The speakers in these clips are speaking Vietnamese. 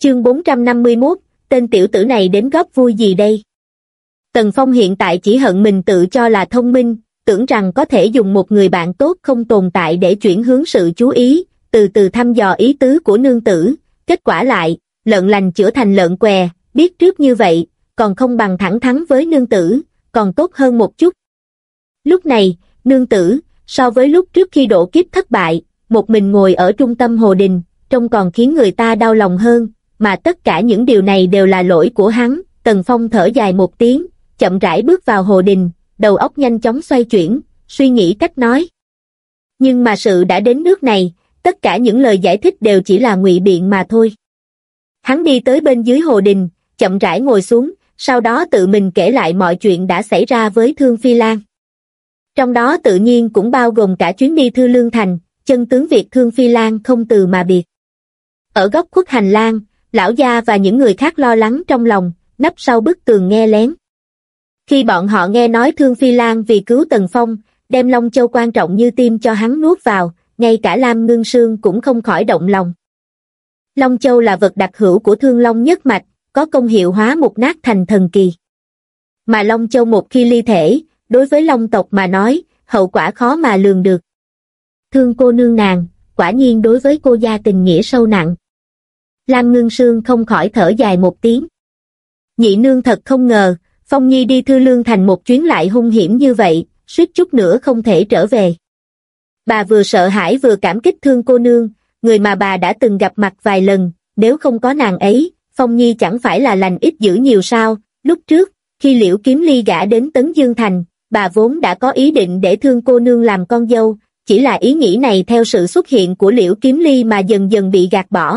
Chương 451, tên tiểu tử này đến góp vui gì đây? Tần Phong hiện tại chỉ hận mình tự cho là thông minh, tưởng rằng có thể dùng một người bạn tốt không tồn tại để chuyển hướng sự chú ý, từ từ thăm dò ý tứ của nương tử, kết quả lại, lợn lành chữa thành lợn què, biết trước như vậy, còn không bằng thẳng thắn với nương tử, còn tốt hơn một chút. Lúc này, nương tử, so với lúc trước khi độ kiếp thất bại, một mình ngồi ở trung tâm hồ đình, trông còn khiến người ta đau lòng hơn, mà tất cả những điều này đều là lỗi của hắn. Tần Phong thở dài một tiếng, chậm rãi bước vào hồ đình, đầu óc nhanh chóng xoay chuyển, suy nghĩ cách nói. Nhưng mà sự đã đến nước này, tất cả những lời giải thích đều chỉ là ngụy biện mà thôi. Hắn đi tới bên dưới hồ đình, chậm rãi ngồi xuống, sau đó tự mình kể lại mọi chuyện đã xảy ra với Thương Phi Lan. Trong đó tự nhiên cũng bao gồm cả chuyến đi Thư Lương Thành, chân tướng việc Thương Phi Lan không từ mà biệt. Ở góc khuất hành lang, lão gia và những người khác lo lắng trong lòng, nấp sau bức tường nghe lén. Khi bọn họ nghe nói Thương Phi Lan vì cứu Tần Phong, đem Long Châu quan trọng như tim cho hắn nuốt vào, ngay cả Lam Ngưng Sương cũng không khỏi động lòng. Long Châu là vật đặc hữu của Thương Long nhất mạch, có công hiệu hóa mục nát thành thần kỳ. Mà Long Châu một khi ly thể, đối với Long tộc mà nói, hậu quả khó mà lường được. Thương cô nương nàng, quả nhiên đối với cô gia tình nghĩa sâu nặng. Lam Ngưng Sương không khỏi thở dài một tiếng. Nhị nương thật không ngờ, Phong Nhi đi Thư Lương Thành một chuyến lại hung hiểm như vậy, suýt chút nữa không thể trở về. Bà vừa sợ hãi vừa cảm kích Thương cô nương, người mà bà đã từng gặp mặt vài lần, nếu không có nàng ấy, Phong Nhi chẳng phải là lành ít dữ nhiều sao. Lúc trước, khi Liễu Kiếm Ly gả đến Tấn Dương Thành, bà vốn đã có ý định để Thương cô nương làm con dâu, chỉ là ý nghĩ này theo sự xuất hiện của Liễu Kiếm Ly mà dần dần bị gạt bỏ.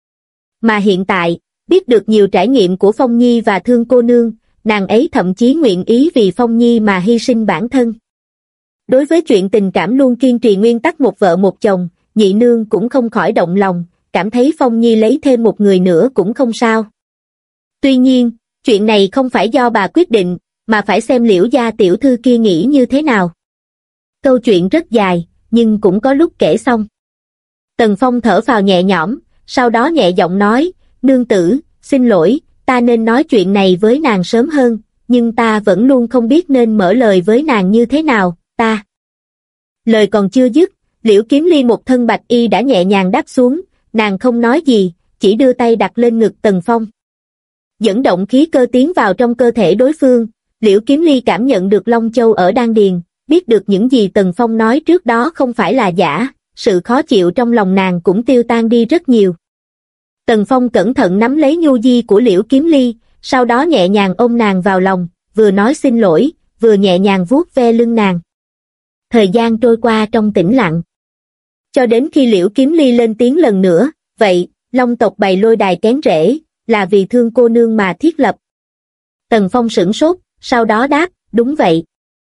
Mà hiện tại, biết được nhiều trải nghiệm của Phong Nhi và Thương cô nương, nàng ấy thậm chí nguyện ý vì Phong Nhi mà hy sinh bản thân. Đối với chuyện tình cảm luôn kiên trì nguyên tắc một vợ một chồng, nhị nương cũng không khỏi động lòng, cảm thấy Phong Nhi lấy thêm một người nữa cũng không sao. Tuy nhiên, chuyện này không phải do bà quyết định, mà phải xem Liễu gia tiểu thư kia nghĩ như thế nào. Câu chuyện rất dài, nhưng cũng có lúc kể xong. Tần Phong thở phào nhẹ nhõm, sau đó nhẹ giọng nói, nương tử, xin lỗi, ta nên nói chuyện này với nàng sớm hơn, nhưng ta vẫn luôn không biết nên mở lời với nàng như thế nào, ta. Lời còn chưa dứt, Liễu Kiếm Ly một thân bạch y đã nhẹ nhàng đáp xuống, nàng không nói gì, chỉ đưa tay đặt lên ngực Tần Phong. Dẫn động khí cơ tiến vào trong cơ thể đối phương, Liễu Kiếm Ly cảm nhận được Long Châu ở đan điền, biết được những gì Tần Phong nói trước đó không phải là giả, sự khó chịu trong lòng nàng cũng tiêu tan đi rất nhiều. Tần Phong cẩn thận nắm lấy nhu di của Liễu Kiếm Ly, sau đó nhẹ nhàng ôm nàng vào lòng, vừa nói xin lỗi, vừa nhẹ nhàng vuốt ve lưng nàng. Thời gian trôi qua trong tĩnh lặng. Cho đến khi Liễu Kiếm Ly lên tiếng lần nữa, vậy, Long tộc bày lôi đài kén rễ, là vì Thương cô nương mà thiết lập. Tần Phong sửng sốt, sau đó đáp, đúng vậy.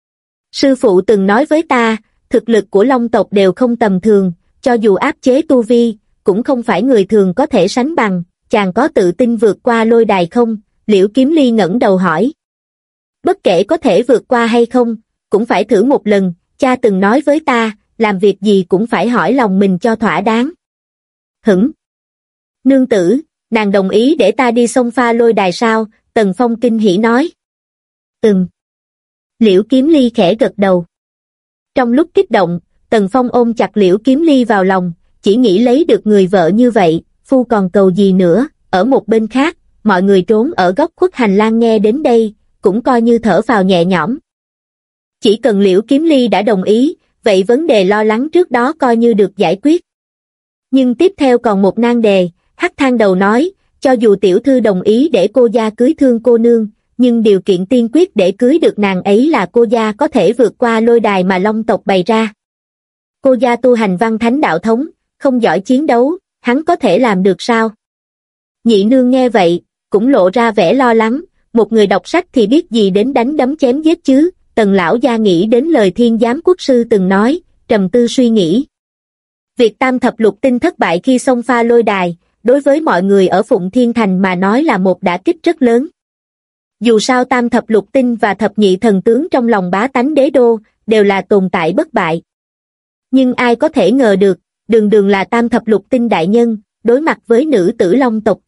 Sư phụ từng nói với ta, thực lực của Long tộc đều không tầm thường, cho dù áp chế tu vi, cũng không phải người thường có thể sánh bằng, chàng có tự tin vượt qua lôi đài không? Liễu Kiếm Ly ngẩng đầu hỏi. Bất kể có thể vượt qua hay không, cũng phải thử một lần, cha từng nói với ta, làm việc gì cũng phải hỏi lòng mình cho thỏa đáng. Hửng! Nương tử, nàng đồng ý để ta đi xông pha lôi đài sao? Tần Phong kinh hỉ nói. Liễu Kiếm Ly khẽ gật đầu. Trong lúc kích động, Tần Phong ôm chặt Liễu Kiếm Ly vào lòng, chỉ nghĩ lấy được người vợ như vậy, phu còn cầu gì nữa. Ở một bên khác, mọi người trốn ở góc khuất hành lang nghe đến đây, cũng coi như thở phào nhẹ nhõm. Chỉ cần Liễu Kiếm Ly đã đồng ý, vậy vấn đề lo lắng trước đó coi như được giải quyết. Nhưng tiếp theo còn một nan đề, Hắc Thang Đầu nói, cho dù tiểu thư đồng ý để cô gia cưới Thương cô nương, nhưng điều kiện tiên quyết để cưới được nàng ấy là cô gia có thể vượt qua lôi đài mà Long tộc bày ra. Cô gia tu hành văn thánh đạo thống, không giỏi chiến đấu, hắn có thể làm được sao? Nhị nương nghe vậy, cũng lộ ra vẻ lo lắng, một người đọc sách thì biết gì đến đánh đấm chém giết chứ. Tần lão gia nghĩ đến lời Thiên Giám Quốc sư từng nói, trầm tư suy nghĩ. Việc Tam Thập Lục Tinh thất bại khi xông pha lôi đài, đối với mọi người ở Phụng Thiên Thành mà nói là một đả kích rất lớn. Dù sao Tam Thập Lục Tinh và Thập Nhị Thần Tướng trong lòng bá tánh đế đô, đều là tồn tại bất bại. Nhưng ai có thể ngờ được, đường đường là Tam Thập Lục Tinh đại nhân, đối mặt với nữ tử Long tộc kia,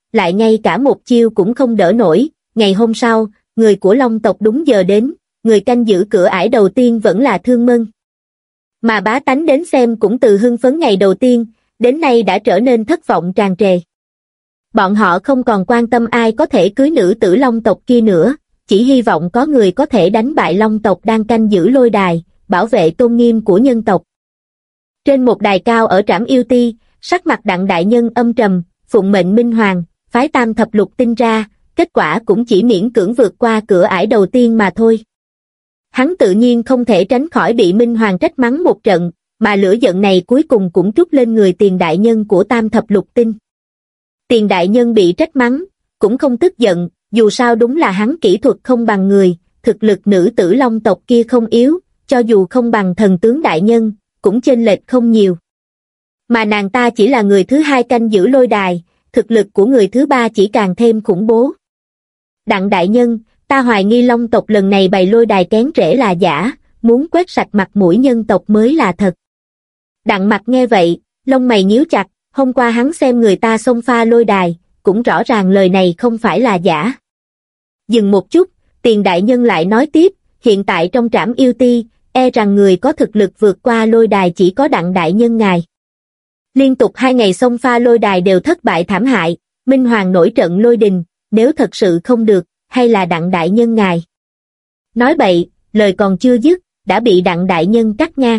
lại ngay cả một chiêu cũng không đỡ nổi. Ngày hôm sau, người của Long tộc đúng giờ đến, người canh giữ cửa ải đầu tiên vẫn là Thương Mân. Mà bá tánh đến xem cũng từ hưng phấn ngày đầu tiên, đến nay đã trở nên thất vọng tràn trề. Bọn họ không còn quan tâm ai có thể cưới nữ tử Long tộc kia nữa, chỉ hy vọng có người có thể đánh bại Long tộc đang canh giữ lôi đài, bảo vệ tôn nghiêm của nhân tộc. Trên một đài cao ở Trảm Yêu Ti, sắc mặt Đặng đại nhân âm trầm, phụng mệnh Minh Hoàng, phái Tam Thập Lục Tinh ra, kết quả cũng chỉ miễn cưỡng vượt qua cửa ải đầu tiên mà thôi. Hắn tự nhiên không thể tránh khỏi bị Minh Hoàng trách mắng một trận, mà lửa giận này cuối cùng cũng trút lên người Tiền đại nhân của Tam Thập Lục Tinh. Tiền đại nhân bị trách mắng, cũng không tức giận, dù sao đúng là hắn kỹ thuật không bằng người, thực lực nữ tử Long tộc kia không yếu, cho dù không bằng thần tướng đại nhân, cũng chênh lệch không nhiều. Mà nàng ta chỉ là người thứ hai canh giữ lôi đài, thực lực của người thứ ba chỉ càng thêm khủng bố. Đặng đại nhân, ta hoài nghi Long tộc lần này bày lôi đài kén rễ là giả, muốn quét sạch mặt mũi nhân tộc mới là thật. Đặng Mặc nghe vậy, lông mày nhíu chặt, hôm qua hắn xem người ta xông pha lôi đài, cũng rõ ràng lời này không phải là giả. Dừng một chút, Tiền đại nhân lại nói tiếp, hiện tại trong Trảm Yêu Ti, e rằng người có thực lực vượt qua lôi đài chỉ có Đặng đại nhân ngài. Liên tục 2 ngày xông pha lôi đài đều thất bại thảm hại, Minh Hoàng nổi trận lôi đình, nếu thật sự không được, hay là Đặng đại nhân ngài. Nói bậy, lời còn chưa dứt, đã bị Đặng đại nhân cắt ngang.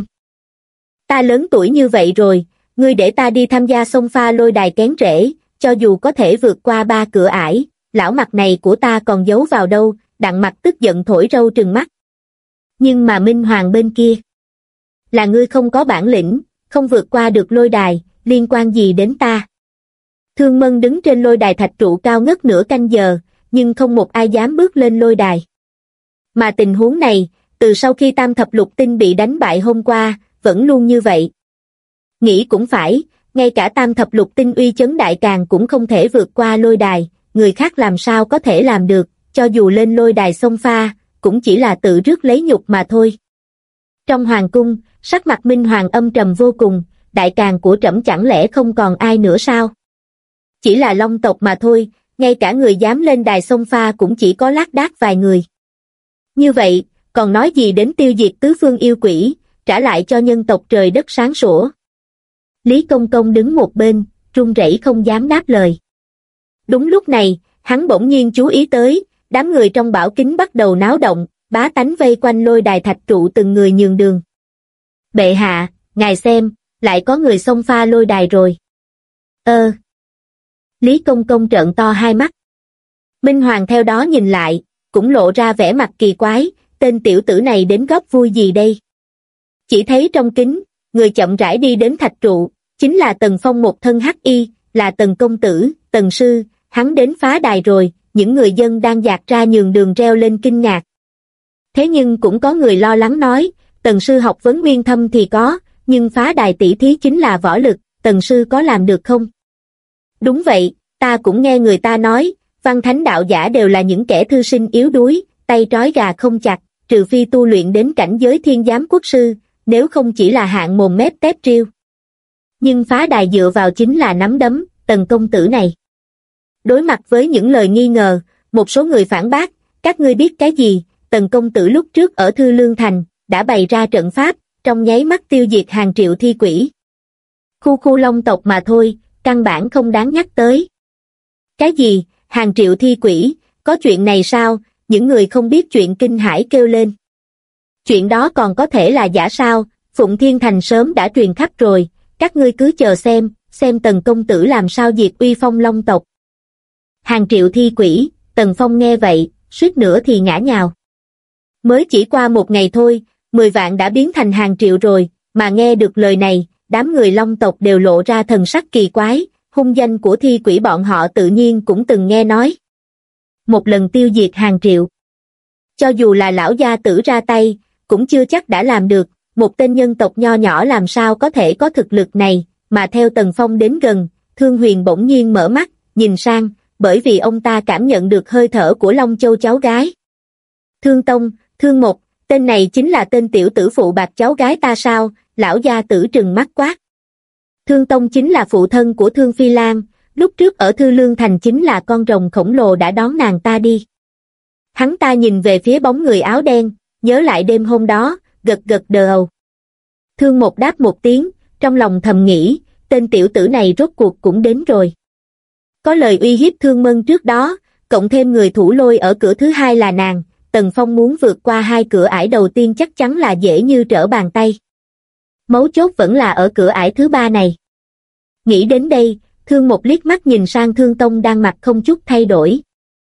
Ta lớn tuổi như vậy rồi, ngươi để ta đi tham gia xông pha lôi đài kén rễ, cho dù có thể vượt qua 3 cửa ải, lão mặt này của ta còn giấu vào đâu, Đặng Mặc tức giận thổi râu trừng mắt. Nhưng mà Minh Hoàng bên kia, là ngươi không có bản lĩnh, không vượt qua được lôi đài, liên quan gì đến ta? Thương Mân đứng trên lôi đài thạch trụ cao ngất nửa canh giờ, nhưng không một ai dám bước lên lôi đài. Mà tình huống này, từ sau khi Tam Thập Lục Tinh bị đánh bại hôm qua, vẫn luôn như vậy. Nghĩ cũng phải, ngay cả Tam Thập Lục Tinh uy chấn đại càn cũng không thể vượt qua lôi đài, người khác làm sao có thể làm được, cho dù lên lôi đài xông pha, cũng chỉ là tự rước lấy nhục mà thôi. Trong hoàng cung, sắc mặt Minh Hoàng âm trầm vô cùng, đại càn của trẫm chẳng lẽ không còn ai nữa sao? Chỉ là Long tộc mà thôi, ngay cả người dám lên đài xông pha cũng chỉ có lác đác vài người. Như vậy, còn nói gì đến tiêu diệt tứ phương yêu quỷ, trả lại cho nhân tộc trời đất sáng sủa. Lý Công Công đứng một bên, run rẩy không dám đáp lời. Đúng lúc này, hắn bỗng nhiên chú ý tới, đám người trong bảo kính bắt đầu náo động, bá tánh vây quanh lôi đài thạch trụ từng người nhường đường. Bệ hạ, ngài xem, lại có người xông pha lôi đài rồi. Lý Công Công trợn to hai mắt. Minh Hoàng theo đó nhìn lại, cũng lộ ra vẻ mặt kỳ quái, tên tiểu tử này đến góp vui gì đây? Chỉ thấy trong kính, người chậm rãi đi đến thạch trụ, chính là Tần Phong một thân hắc y, là Tần công tử, Tần sư, hắn đến phá đài rồi, những người dân đang dạt ra nhường đường reo lên kinh ngạc. Thế nhưng cũng có người lo lắng nói, Tần sư học vấn uyên thâm thì có, nhưng phá đài tỷ thí chính là võ lực, Tần sư có làm được không? Đúng vậy, ta cũng nghe người ta nói, văn thánh đạo giả đều là những kẻ thư sinh yếu đuối, tay trói gà không chặt, trừ phi tu luyện đến cảnh giới thiên giám quốc sư, nếu không chỉ là hạng mồm mép tép triêu. Nhưng phá đài dựa vào chính là nắm đấm, Tần công tử này. Đối mặt với những lời nghi ngờ, một số người phản bác, các ngươi biết cái gì, Tần công tử lúc trước ở Thư Lương Thành, đã bày ra trận pháp, trong nháy mắt tiêu diệt hàng triệu thi quỷ. Khu Long tộc mà thôi, căn bản không đáng nhắc tới. Cái gì, hàng triệu thi quỷ, có chuyện này sao? Những người không biết chuyện kinh hãi kêu lên. Chuyện đó còn có thể là giả sao? Phụng Thiên Thành sớm đã truyền khắp rồi, các ngươi cứ chờ xem Tần công tử làm sao diệt uy phong Long tộc. Hàng triệu thi quỷ, Tần Phong nghe vậy, suýt nữa thì ngã nhào. Mới chỉ qua một ngày thôi, 10 vạn đã biến thành hàng triệu rồi, mà nghe được lời này, đám người Long tộc đều lộ ra thần sắc kỳ quái, hung danh của thi quỷ bọn họ tự nhiên cũng từng nghe nói. Một lần tiêu diệt hàng triệu. Cho dù là lão gia tử ra tay, cũng chưa chắc đã làm được, một tên nhân tộc nho nhỏ làm sao có thể có thực lực này, mà theo Tần Phong đến gần, Thương Huyền bỗng nhiên mở mắt, nhìn sang, bởi vì ông ta cảm nhận được hơi thở của Long Châu cháu gái. Thương Tông, Thương Mộc, tên này chính là tên tiểu tử phụ bạc cháu gái ta sao? Lão gia tử trừng mắt quát. Thương Tông chính là phụ thân của Thương Phi Lan, Lúc trước ở Thư Lương Thành chính là con rồng khổng lồ đã đón nàng ta đi. Hắn ta nhìn về phía bóng người áo đen, nhớ lại đêm hôm đó, gật gật đầu. Thương Một đáp một tiếng, trong lòng thầm nghĩ, tên tiểu tử này rốt cuộc cũng đến rồi. Có lời uy hiếp Thương Mân trước đó, cộng thêm người thủ lôi ở cửa thứ hai là nàng, Tần Phong muốn vượt qua hai cửa ải đầu tiên chắc chắn là dễ như trở bàn tay. Mấu chốt vẫn là ở cửa ải thứ ba này. Nghĩ đến đây, Thương Một liếc mắt nhìn sang Thương Tông đang mặt không chút thay đổi.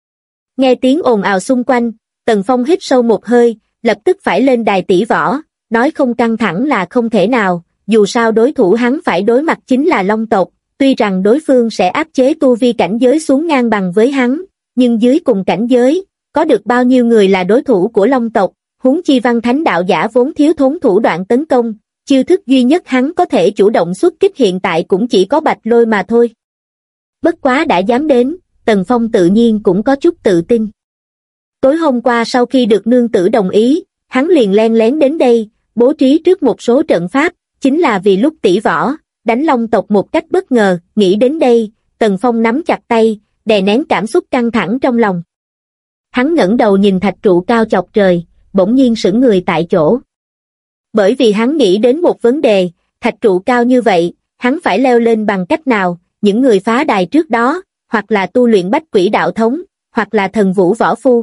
Nghe tiếng ồn ào xung quanh, Tần Phong hít sâu một hơi, lập tức phải lên đài tỷ võ, nói không căng thẳng là không thể nào, dù sao đối thủ hắn phải đối mặt chính là Long tộc, tuy rằng đối phương sẽ áp chế tu vi cảnh giới xuống ngang bằng với hắn, nhưng dưới cùng cảnh giới, có được bao nhiêu người là đối thủ của Long tộc, huống chi Văn Thánh đạo giả vốn thiếu thốn thủ đoạn tấn công, chiêu thức duy nhất hắn có thể chủ động xuất kích hiện tại cũng chỉ có Bạch Lôi mà thôi. Bất quá đã dám đến, Tần Phong tự nhiên cũng có chút tự tin. Tối hôm qua sau khi được nương tử đồng ý, hắn liền len lén đến đây, bố trí trước một số trận pháp, chính là vì lúc tỷ võ, đánh Long tộc một cách bất ngờ. Nghĩ đến đây, Tần Phong nắm chặt tay, đè nén cảm xúc căng thẳng trong lòng. Hắn ngẩng đầu nhìn thạch trụ cao chọc trời, bỗng nhiên sững người tại chỗ. Bởi vì hắn nghĩ đến một vấn đề, thạch trụ cao như vậy, hắn phải leo lên bằng cách nào? Những người phá đài trước đó, hoặc là tu luyện bách quỷ đạo thống, hoặc là thần vũ võ phu.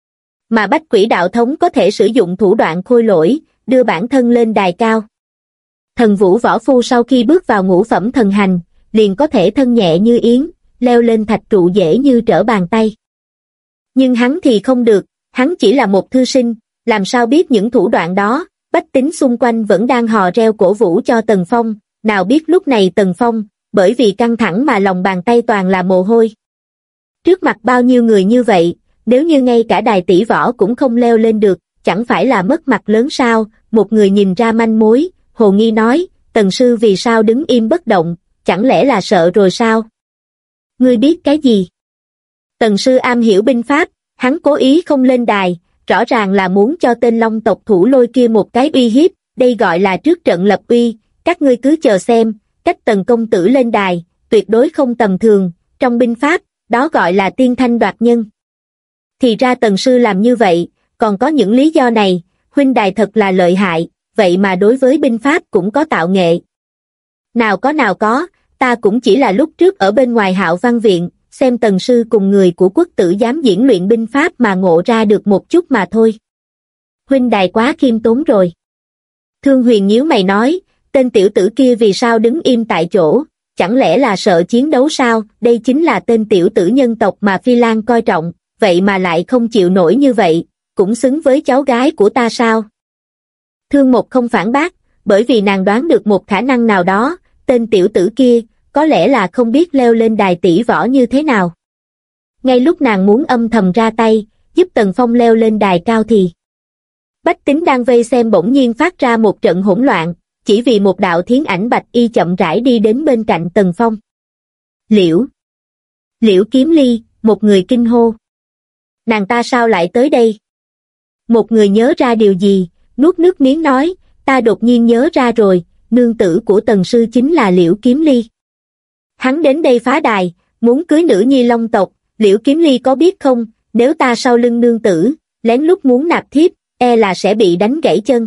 Mà bách quỷ đạo thống có thể sử dụng thủ đoạn khôi lỗi, đưa bản thân lên đài cao. Thần vũ võ phu sau khi bước vào ngũ phẩm thần hành, liền có thể thân nhẹ như yến, leo lên thạch trụ dễ như trở bàn tay. Nhưng hắn thì không được, hắn chỉ là một thư sinh, làm sao biết những thủ đoạn đó, bách tính xung quanh vẫn đang hò reo cổ vũ cho Tần Phong, nào biết lúc này Tần Phong, bởi vì căng thẳng mà lòng bàn tay toàn là mồ hôi. Trước mặt bao nhiêu người như vậy, nếu như ngay cả đài tỷ võ cũng không leo lên được, chẳng phải là mất mặt lớn sao? Một người nhìn ra manh mối, hồ nghi nói, Tần sư vì sao đứng im bất động, chẳng lẽ là sợ rồi sao? Ngươi biết cái gì? Tần sư am hiểu binh pháp, hắn cố ý không lên đài, rõ ràng là muốn cho tên Long tộc thủ lôi kia một cái uy hiếp, đây gọi là trước trận lập uy, các ngươi cứ chờ xem, cách Tần công tử lên đài, tuyệt đối không tầm thường, trong binh pháp, đó gọi là tiên thanh đoạt nhân. Thì ra Tần sư làm như vậy, còn có những lý do này, huynh đài thật là lợi hại, vậy mà đối với binh pháp cũng có tạo nghệ. Nào có, ta cũng chỉ là lúc trước ở bên ngoài Hạo Văn viện, xem Tần sư cùng người của quốc tử giám diễn luyện binh pháp mà ngộ ra được một chút mà thôi. Huynh đài quá khiêm tốn rồi. Thương Huyền nhíu mày nói, tên tiểu tử kia vì sao đứng im tại chỗ, chẳng lẽ là sợ chiến đấu sao? Đây chính là tên tiểu tử nhân tộc mà Phi Lan coi trọng, vậy mà lại không chịu nổi như vậy, cũng xứng với cháu gái của ta sao? Thương Một không phản bác, bởi vì nàng đoán được một khả năng nào đó, tên tiểu tử kia, có lẽ là không biết leo lên đài tỷ võ như thế nào. Ngay lúc nàng muốn âm thầm ra tay, giúp Tần Phong leo lên đài cao thì bách tính đang vây xem bỗng nhiên phát ra một trận hỗn loạn, chỉ vì một đạo thiến ảnh bạch y chậm rãi đi đến bên cạnh Tần Phong. Liễu Kiếm Ly, một người kinh hô. Nàng ta sao lại tới đây? Một người nhớ ra điều gì, nuốt nước miếng nói, ta đột nhiên nhớ ra rồi, nương tử của Tần sư chính là Liễu Kiếm Ly. Hắn đến đây phá đài, muốn cưới nữ nhi Long tộc, Liễu Kiếm Ly có biết không, nếu ta sau lưng nương tử, lén lút muốn nạp thiếp, e là sẽ bị đánh gãy chân.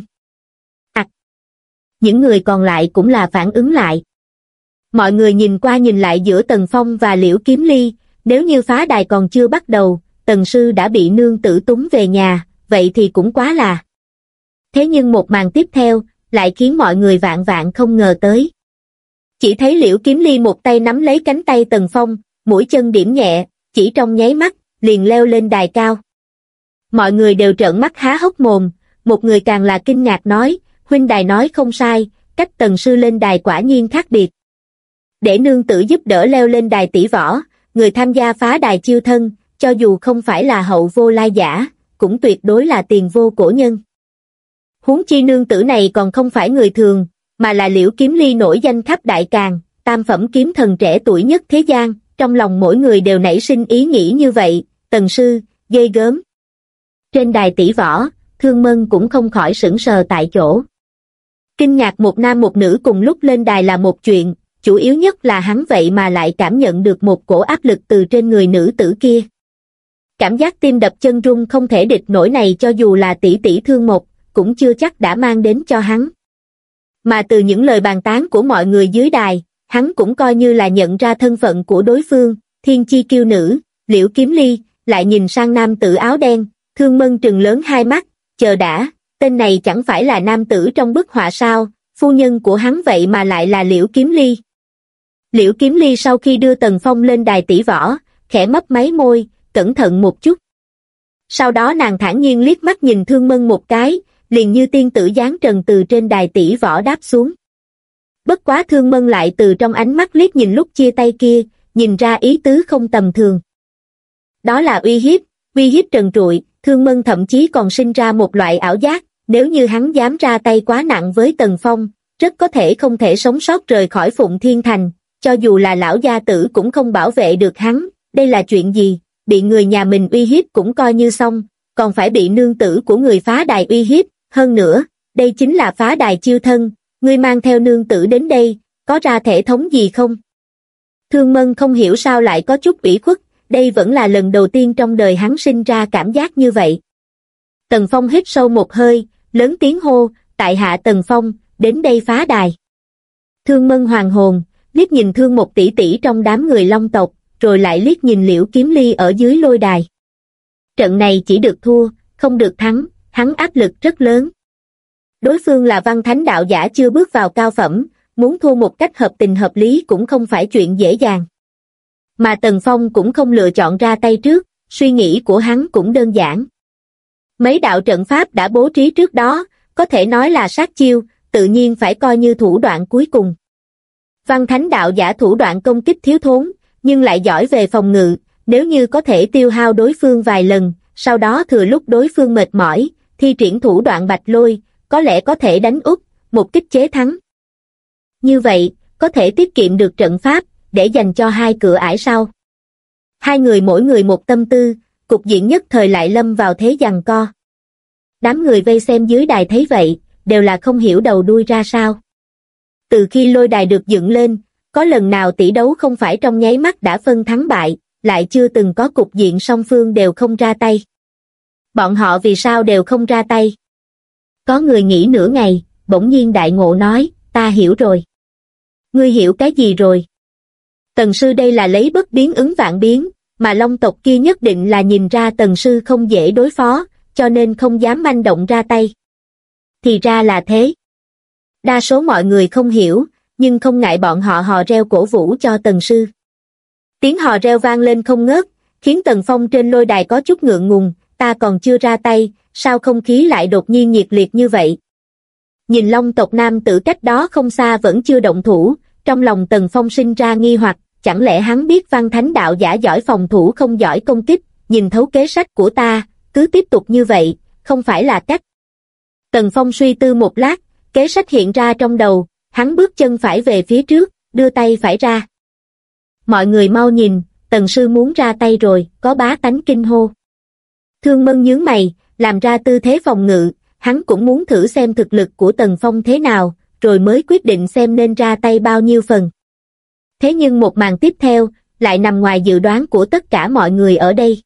Những người còn lại cũng là phản ứng lại. Mọi người nhìn qua nhìn lại giữa Tần Phong và Liễu Kiếm Ly, nếu như phá đài còn chưa bắt đầu, Tần sư đã bị nương tử túng về nhà, vậy thì cũng quá là. Thế nhưng một màn tiếp theo, lại khiến mọi người vạn vạn không ngờ tới. Chỉ thấy Liễu Kiếm Ly một tay nắm lấy cánh tay Tần Phong, mũi chân điểm nhẹ, chỉ trong nháy mắt, liền leo lên đài cao. Mọi người đều trợn mắt há hốc mồm, một người càng là kinh ngạc nói, huynh đài nói không sai, cách Tần sư lên đài quả nhiên khác biệt. Để nương tử giúp đỡ leo lên đài tỷ võ, người tham gia phá đài chiêu thân, cho dù không phải là hậu vô lai giả, cũng tuyệt đối là tiền vô cổ nhân. Huống chi nương tử này còn không phải người thường, mà là Liễu Kiếm Ly nổi danh khắp Đại Càn, tam phẩm kiếm thần trẻ tuổi nhất thế gian, trong lòng mỗi người đều nảy sinh ý nghĩ như vậy, Tần sư, ghê gớm. Trên đài tỷ võ, Thương Mân cũng không khỏi sững sờ tại chỗ. Kinh ngạc một nam một nữ cùng lúc lên đài là một chuyện, chủ yếu nhất là hắn vậy mà lại cảm nhận được một cổ áp lực từ trên người nữ tử kia. Cảm giác tim đập chân run không thể địch nổi này cho dù là tỷ tỷ Thương Mộc, cũng chưa chắc đã mang đến cho hắn. Mà từ những lời bàn tán của mọi người dưới đài, hắn cũng coi như là nhận ra thân phận của đối phương, thiên chi kiêu nữ, Liễu Kiếm Ly, lại nhìn sang nam tử áo đen, Thương Mân trừng lớn hai mắt, chờ đã, tên này chẳng phải là nam tử trong bức họa sao, phu nhân của hắn vậy mà lại là Liễu Kiếm Ly. Liễu Kiếm Ly sau khi đưa Tần Phong lên đài tỷ võ, khẽ mấp máy môi, cẩn thận một chút. Sau đó nàng thản nhiên liếc mắt nhìn Thương Mân một cái, liền như tiên tử giáng trần từ trên đài tỷ võ đáp xuống. Bất quá Thương Mân lại từ trong ánh mắt liếc nhìn lúc chia tay kia, nhìn ra ý tứ không tầm thường. Đó là uy hiếp trần trụi, Thương Mân thậm chí còn sinh ra một loại ảo giác, nếu như hắn dám ra tay quá nặng với Tần Phong, rất có thể không thể sống sót rời khỏi Phụng Thiên Thành, cho dù là lão gia tử cũng không bảo vệ được hắn, đây là chuyện gì, bị người nhà mình uy hiếp cũng coi như xong, còn phải bị nương tử của người phá đài uy hiếp, hơn nữa, đây chính là phá đài chiêu thân, ngươi mang theo nương tử đến đây, có ra thể thống gì không? Thương Mân không hiểu sao lại có chút ủy khuất, đây vẫn là lần đầu tiên trong đời hắn sinh ra cảm giác như vậy. Tần Phong hít sâu một hơi, lớn tiếng hô, tại hạ Tần Phong, đến đây phá đài. Thương Mân hoàng hồn, liếc nhìn Thương một tỷ tỷ trong đám người Long tộc, rồi lại liếc nhìn Liễu Kiếm Ly ở dưới lôi đài. Trận này chỉ được thua, không được thắng, hắn áp lực rất lớn. Đối phương là văn thánh đạo giả chưa bước vào cao phẩm, muốn thua một cách hợp tình hợp lý cũng không phải chuyện dễ dàng. Mà Tần Phong cũng không lựa chọn ra tay trước, suy nghĩ của hắn cũng đơn giản. Mấy đạo trận pháp đã bố trí trước đó, có thể nói là sát chiêu, tự nhiên phải coi như thủ đoạn cuối cùng. Văn thánh đạo giả thủ đoạn công kích thiếu thốn, nhưng lại giỏi về phòng ngự, nếu như có thể tiêu hao đối phương vài lần, sau đó thừa lúc đối phương mệt mỏi, thi triển thủ đoạn bạch lôi, có lẽ có thể đánh úp, một kích chế thắng. Như vậy, có thể tiết kiệm được trận pháp, để dành cho hai cửa ải sau. Hai người mỗi người một tâm tư, cục diện nhất thời lại lâm vào thế giằng co. Đám người vây xem dưới đài thấy vậy, đều là không hiểu đầu đuôi ra sao. Từ khi lôi đài được dựng lên, có lần nào tỷ đấu không phải trong nháy mắt đã phân thắng bại, lại chưa từng có cục diện song phương đều không ra tay. Bọn họ vì sao đều không ra tay? Có người nghĩ nửa ngày, bỗng nhiên đại ngộ nói, ta hiểu rồi. Ngươi hiểu cái gì rồi? Tần sư đây là lấy bất biến ứng vạn biến, mà Long tộc kia nhất định là nhìn ra tần sư không dễ đối phó, cho nên không dám manh động ra tay. Thì ra là thế. Đa số mọi người không hiểu, nhưng không ngại bọn họ hò reo cổ vũ cho tần sư. Tiếng hò reo vang lên không ngớt, khiến Tần Phong trên lôi đài có chút ngượng ngùng, ta còn chưa ra tay, sao không khí lại đột nhiên nhiệt liệt như vậy? Nhìn Long tộc nam tử cách đó không xa vẫn chưa động thủ, trong lòng Tần Phong sinh ra nghi hoặc, chẳng lẽ hắn biết văn thánh đạo giả giỏi phòng thủ không giỏi công kích, nhìn thấu kế sách của ta, cứ tiếp tục như vậy, không phải là cách. Tần Phong suy tư một lát, kế sách hiện ra trong đầu, hắn bước chân phải về phía trước, đưa tay phải ra. Mọi người mau nhìn, Tần sư muốn ra tay rồi, có bá tánh kinh hô. Thương Mân nhướng mày, làm ra tư thế phòng ngự, hắn cũng muốn thử xem thực lực của Tần Phong thế nào, rồi mới quyết định xem nên ra tay bao nhiêu phần. Thế nhưng một màn tiếp theo, lại nằm ngoài dự đoán của tất cả mọi người ở đây.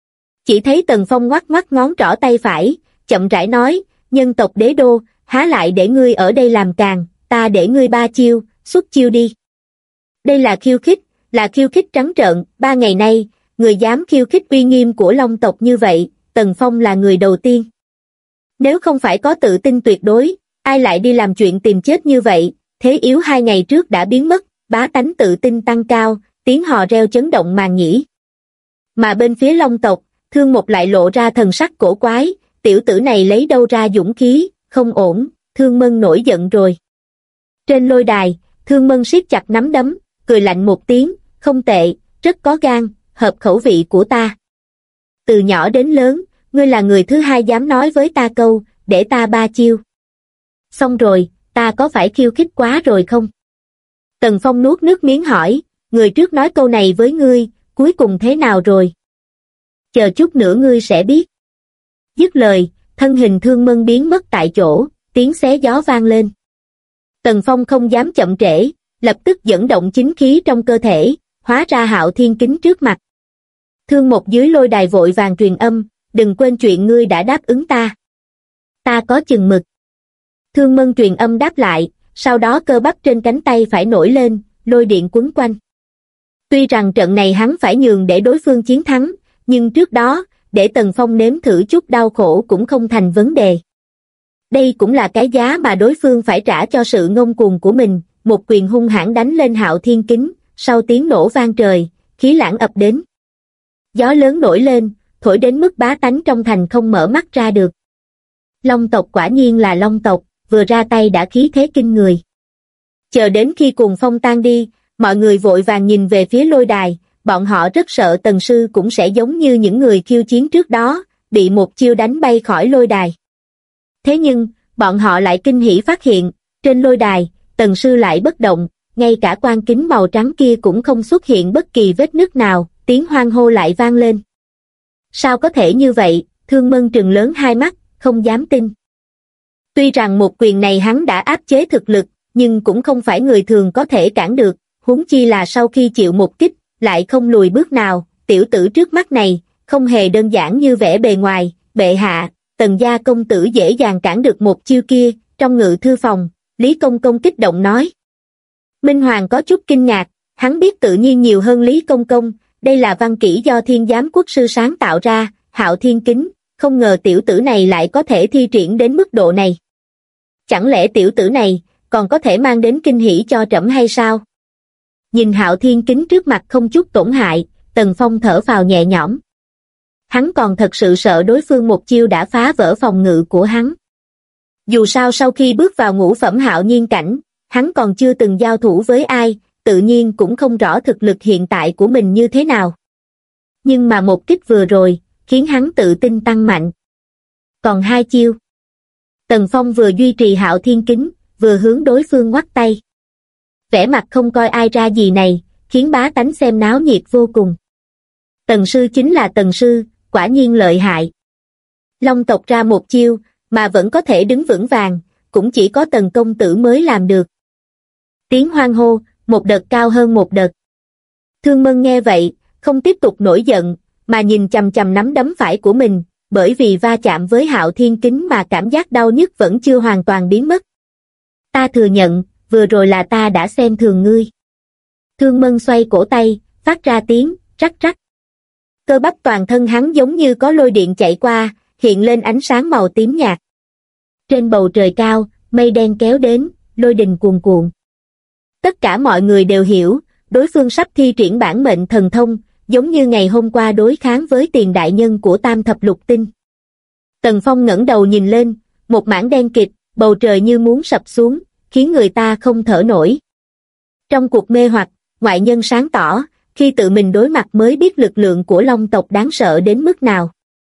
Chỉ thấy Tần Phong ngoắc ngoắc ngón trỏ tay phải, chậm rãi nói, nhân tộc đế đô, há lại để ngươi ở đây làm càn, ta để ngươi ba chiêu, xuất chiêu đi. Đây là khiêu khích trắng trợn, 3 ngày nay, người dám khiêu khích uy nghiêm của Long tộc như vậy, Tần Phong là người đầu tiên. Nếu không phải có tự tin tuyệt đối, ai lại đi làm chuyện tìm chết như vậy, thế yếu 2 ngày trước đã biến mất, bá tánh tự tin tăng cao, tiếng hò reo chấn động màn nhĩ. Mà bên phía Long tộc, Thương Mộc lại lộ ra thần sắc cổ quái, tiểu tử này lấy đâu ra dũng khí, không ổn, Thương Mân nổi giận rồi. Trên lôi đài, Thương Mân siết chặt nắm đấm, cười lạnh một tiếng, không tệ, rất có gan, hợp khẩu vị của ta. Từ nhỏ đến lớn, ngươi là người thứ hai dám nói với ta câu, để ta ba chiêu. Xong rồi, ta có phải khiêu khích quá rồi không? Tần Phong nuốt nước miếng hỏi, người trước nói câu này với ngươi, cuối cùng thế nào rồi? Chờ chút nữa ngươi sẽ biết. Dứt lời, thân hình Thương Mân biến mất tại chỗ, tiếng xé gió vang lên. Tần Phong không dám chậm trễ, lập tức dẫn động chính khí trong cơ thể, hóa ra Hạo Thiên Kính trước mặt. Thương Một dưới lôi đài vội vàng truyền âm, đừng quên chuyện ngươi đã đáp ứng ta. Ta có chừng mực. Thương Mân truyền âm đáp lại, sau đó cơ bắp trên cánh tay phải nổi lên, lôi điện quấn quanh. Tuy rằng trận này hắn phải nhường để đối phương chiến thắng, nhưng trước đó, để Tần Phong nếm thử chút đau khổ cũng không thành vấn đề. Đây cũng là cái giá mà đối phương phải trả cho sự ngông cuồng của mình, một quyền hung hãn đánh lên Hạo Thiên Kính, sau tiếng nổ vang trời, khí lãng ập đến. Gió lớn nổi lên, thổi đến mức bá tánh trong thành không mở mắt ra được. Long tộc quả nhiên là Long tộc, vừa ra tay đã khí thế kinh người. Chờ đến khi cuồng phong tan đi, mọi người vội vàng nhìn về phía lôi đài, bọn họ rất sợ Tần Sư cũng sẽ giống như những người khiêu chiến trước đó, bị một chiêu đánh bay khỏi lôi đài. Thế nhưng, bọn họ lại kinh hỉ phát hiện, trên lôi đài, Tần Sư lại bất động, ngay cả quan kính màu trắng kia cũng không xuất hiện bất kỳ vết nứt nào, tiếng hoan hô lại vang lên. Sao có thể như vậy? Thương Mân trừng lớn hai mắt, không dám tin. Tuy rằng một quyền này hắn đã áp chế thực lực, nhưng cũng không phải người thường có thể cản được, huống chi là sau khi chịu một kích, lại không lùi bước nào, tiểu tử trước mắt này, không hề đơn giản như vẻ bề ngoài, bệ hạ, Tần gia công tử dễ dàng cản được một chiêu kia. Trong ngự thư phòng, Lý Công Công kích động nói. Minh Hoàng có chút kinh ngạc, hắn biết tự nhiên nhiều hơn Lý Công Công, đây là văn kỹ do Thiên Giám Quốc sư sáng tạo ra, Hạo Thiên Kính, không ngờ tiểu tử này lại có thể thi triển đến mức độ này. Chẳng lẽ tiểu tử này còn có thể mang đến kinh hỉ cho trẫm hay sao? Nhìn Hạo Thiên Kính trước mặt không chút tổn hại, Tần Phong thở phào nhẹ nhõm. Hắn còn thật sự sợ đối phương một chiêu đã phá vỡ phòng ngự của hắn. Dù sao sau khi bước vào ngũ phẩm hạo nhiên cảnh, hắn còn chưa từng giao thủ với ai, tự nhiên cũng không rõ thực lực hiện tại của mình như thế nào. Nhưng mà một kích vừa rồi, khiến hắn tự tin tăng mạnh. Còn hai chiêu. Tần Phong vừa duy trì Hạo Thiên Kính, vừa hướng đối phương ngoắt tay. Vẻ mặt không coi ai ra gì này, khiến bá tánh xem náo nhiệt vô cùng. Tần sư chính là Tần sư, quả nhiên lợi hại. Long tộc ra một chiêu, mà vẫn có thể đứng vững vàng, cũng chỉ có Tần công tử mới làm được. Tiếng hoan hô, một đợt cao hơn một đợt. Thương Mân nghe vậy, không tiếp tục nổi giận, mà nhìn chằm chằm nắm đấm phải của mình, bởi vì va chạm với Hạo Thiên Kính mà cảm giác đau nhức vẫn chưa hoàn toàn biến mất. Ta thừa nhận, vừa rồi là ta đã xem thường ngươi. Thương Mân xoay cổ tay, phát ra tiếng, rắc rắc. Cơ bắp toàn thân hắn giống như có lôi điện chạy qua, hiện lên ánh sáng màu tím nhạt. Trên bầu trời cao, mây đen kéo đến, lôi đình cuồn cuộn. Tất cả mọi người đều hiểu, đối phương sắp thi triển bản mệnh thần thông, giống như ngày hôm qua đối kháng với Tiền đại nhân của Tam thập lục tinh. Tần Phong ngẩng đầu nhìn lên, một mảng đen kịt, bầu trời như muốn sập xuống, khiến người ta không thở nổi. Trong cuộc mê hoặc, ngoại nhân sáng tỏ, khi tự mình đối mặt mới biết lực lượng của Long tộc đáng sợ đến mức nào.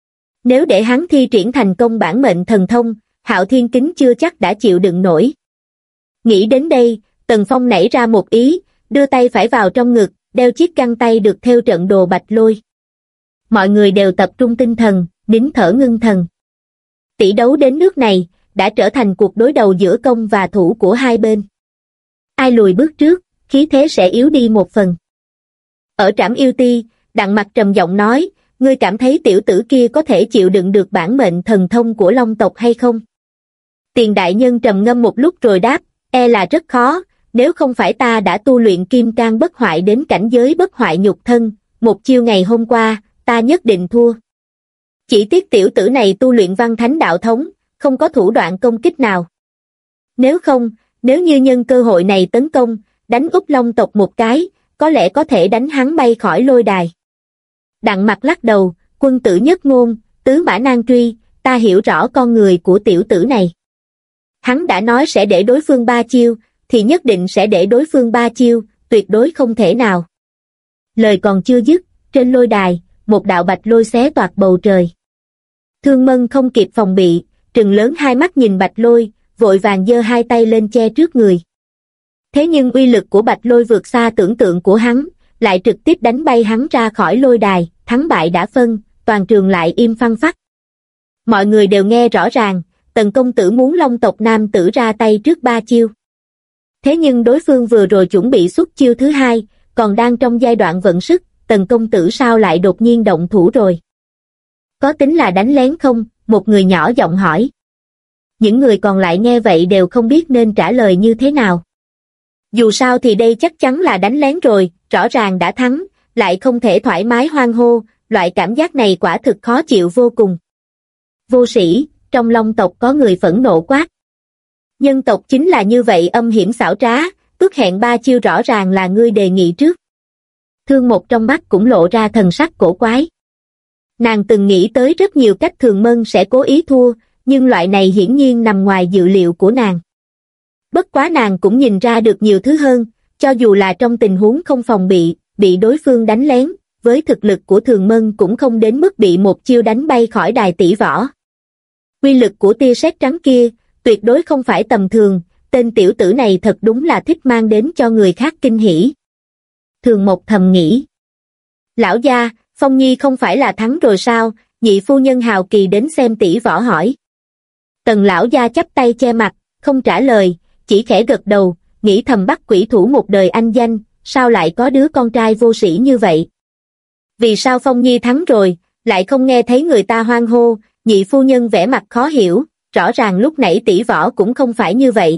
Nếu để hắn thi triển thành công bản mệnh thần thông, Hạo Thiên Kính chưa chắc đã chịu đựng nổi. Nghĩ đến đây, Tần Phong nảy ra một ý, đưa tay phải vào trong ngực, đeo chiếc găng tay được thêu trận đồ bạch lôi. Mọi người đều tập trung tinh thần, nín thở ngưng thần. Tỷ đấu đến nước này, đã trở thành cuộc đối đầu giữa công và thủ của hai bên. Ai lùi bước trước, khí thế sẽ yếu đi một phần. Ở Trảm Yêu Ti, Đặng Mặc trầm giọng nói, ngươi cảm thấy tiểu tử kia có thể chịu đựng được bản mệnh thần thông của Long tộc hay không? Tiền đại nhân trầm ngâm một lúc rồi đáp, e là rất khó, nếu không phải ta đã tu luyện kim cang bất hoại đến cảnh giới bất hoại nhục thân, một chiêu ngày hôm qua, ta nhất định thua. Chỉ tiếc tiểu tử này tu luyện văn thánh đạo thống, không có thủ đoạn công kích nào. Nếu như nhân cơ hội này tấn công, đánh úp Long tộc một cái, có lẽ có thể đánh hắn bay khỏi lôi đài. Đặng Mặc lắc đầu, quân tử nhất ngôn, tứ mã nan truy, ta hiểu rõ con người của tiểu tử này. Hắn đã nói sẽ để đối phương 3 chiêu, thì nhất định sẽ để đối phương 3 chiêu, tuyệt đối không thể nào. Lời còn chưa dứt, trên lôi đài, một đạo bạch lôi xé toạc bầu trời. Thương Mân không kịp phòng bị, trừng lớn hai mắt nhìn bạch lôi, vội vàng giơ hai tay lên che trước người. Thế nhưng uy lực của bạch lôi vượt xa tưởng tượng của hắn, lại trực tiếp đánh bay hắn ra khỏi lôi đài, thắng bại đã phân, toàn trường lại im phăng phắc. Mọi người đều nghe rõ ràng, Tần công tử muốn Long tộc nam tử ra tay trước 3 chiêu. Thế nhưng đối phương vừa rồi chuẩn bị xuất chiêu thứ hai, còn đang trong giai đoạn vận sức, Tần công tử sao lại đột nhiên động thủ rồi? Có tính là đánh lén không? Một người nhỏ giọng hỏi. Những người còn lại nghe vậy đều không biết nên trả lời như thế nào. Dù sao thì đây chắc chắn là đánh lén rồi, rõ ràng đã thắng, lại không thể thoải mái hoan hô, loại cảm giác này quả thực khó chịu vô cùng. Vô sĩ, trong Long tộc có người phẫn nộ quát. Nhân tộc chính là như vậy, âm hiểm xảo trá, ước hẹn 3 chiêu rõ ràng là ngươi đề nghị trước. Thương Một trong mắt cũng lộ ra thần sắc cổ quái. Nàng từng nghĩ tới rất nhiều cách Thường Mân sẽ cố ý thua, nhưng loại này hiển nhiên nằm ngoài dự liệu của nàng. Bất quá nàng cũng nhìn ra được nhiều thứ hơn, cho dù là trong tình huống không phòng bị đối phương đánh lén, với thực lực của Thường Mân cũng không đến mức bị một chiêu đánh bay khỏi đài tỷ võ. Uy lực của tia sét trắng kia, tuyệt đối không phải tầm thường, tên tiểu tử này thật đúng là thích mang đến cho người khác kinh hỉ. Thường Một thầm nghĩ. Lão gia, Phong Nhi không phải là thắng rồi sao? Nhị phu nhân hào kỳ đến xem tỷ võ hỏi. Tần lão gia chắp tay che mặt, không trả lời, chỉ khẽ gật đầu, nghĩ thầm bắt quỷ thủ một đời anh danh, sao lại có đứa con trai vô sĩ như vậy? Vì sao Phong Nhi thắng rồi, lại không nghe thấy người ta hoan hô? Nhị phu nhân vẻ mặt khó hiểu, rõ ràng lúc nãy tỷ võ cũng không phải như vậy.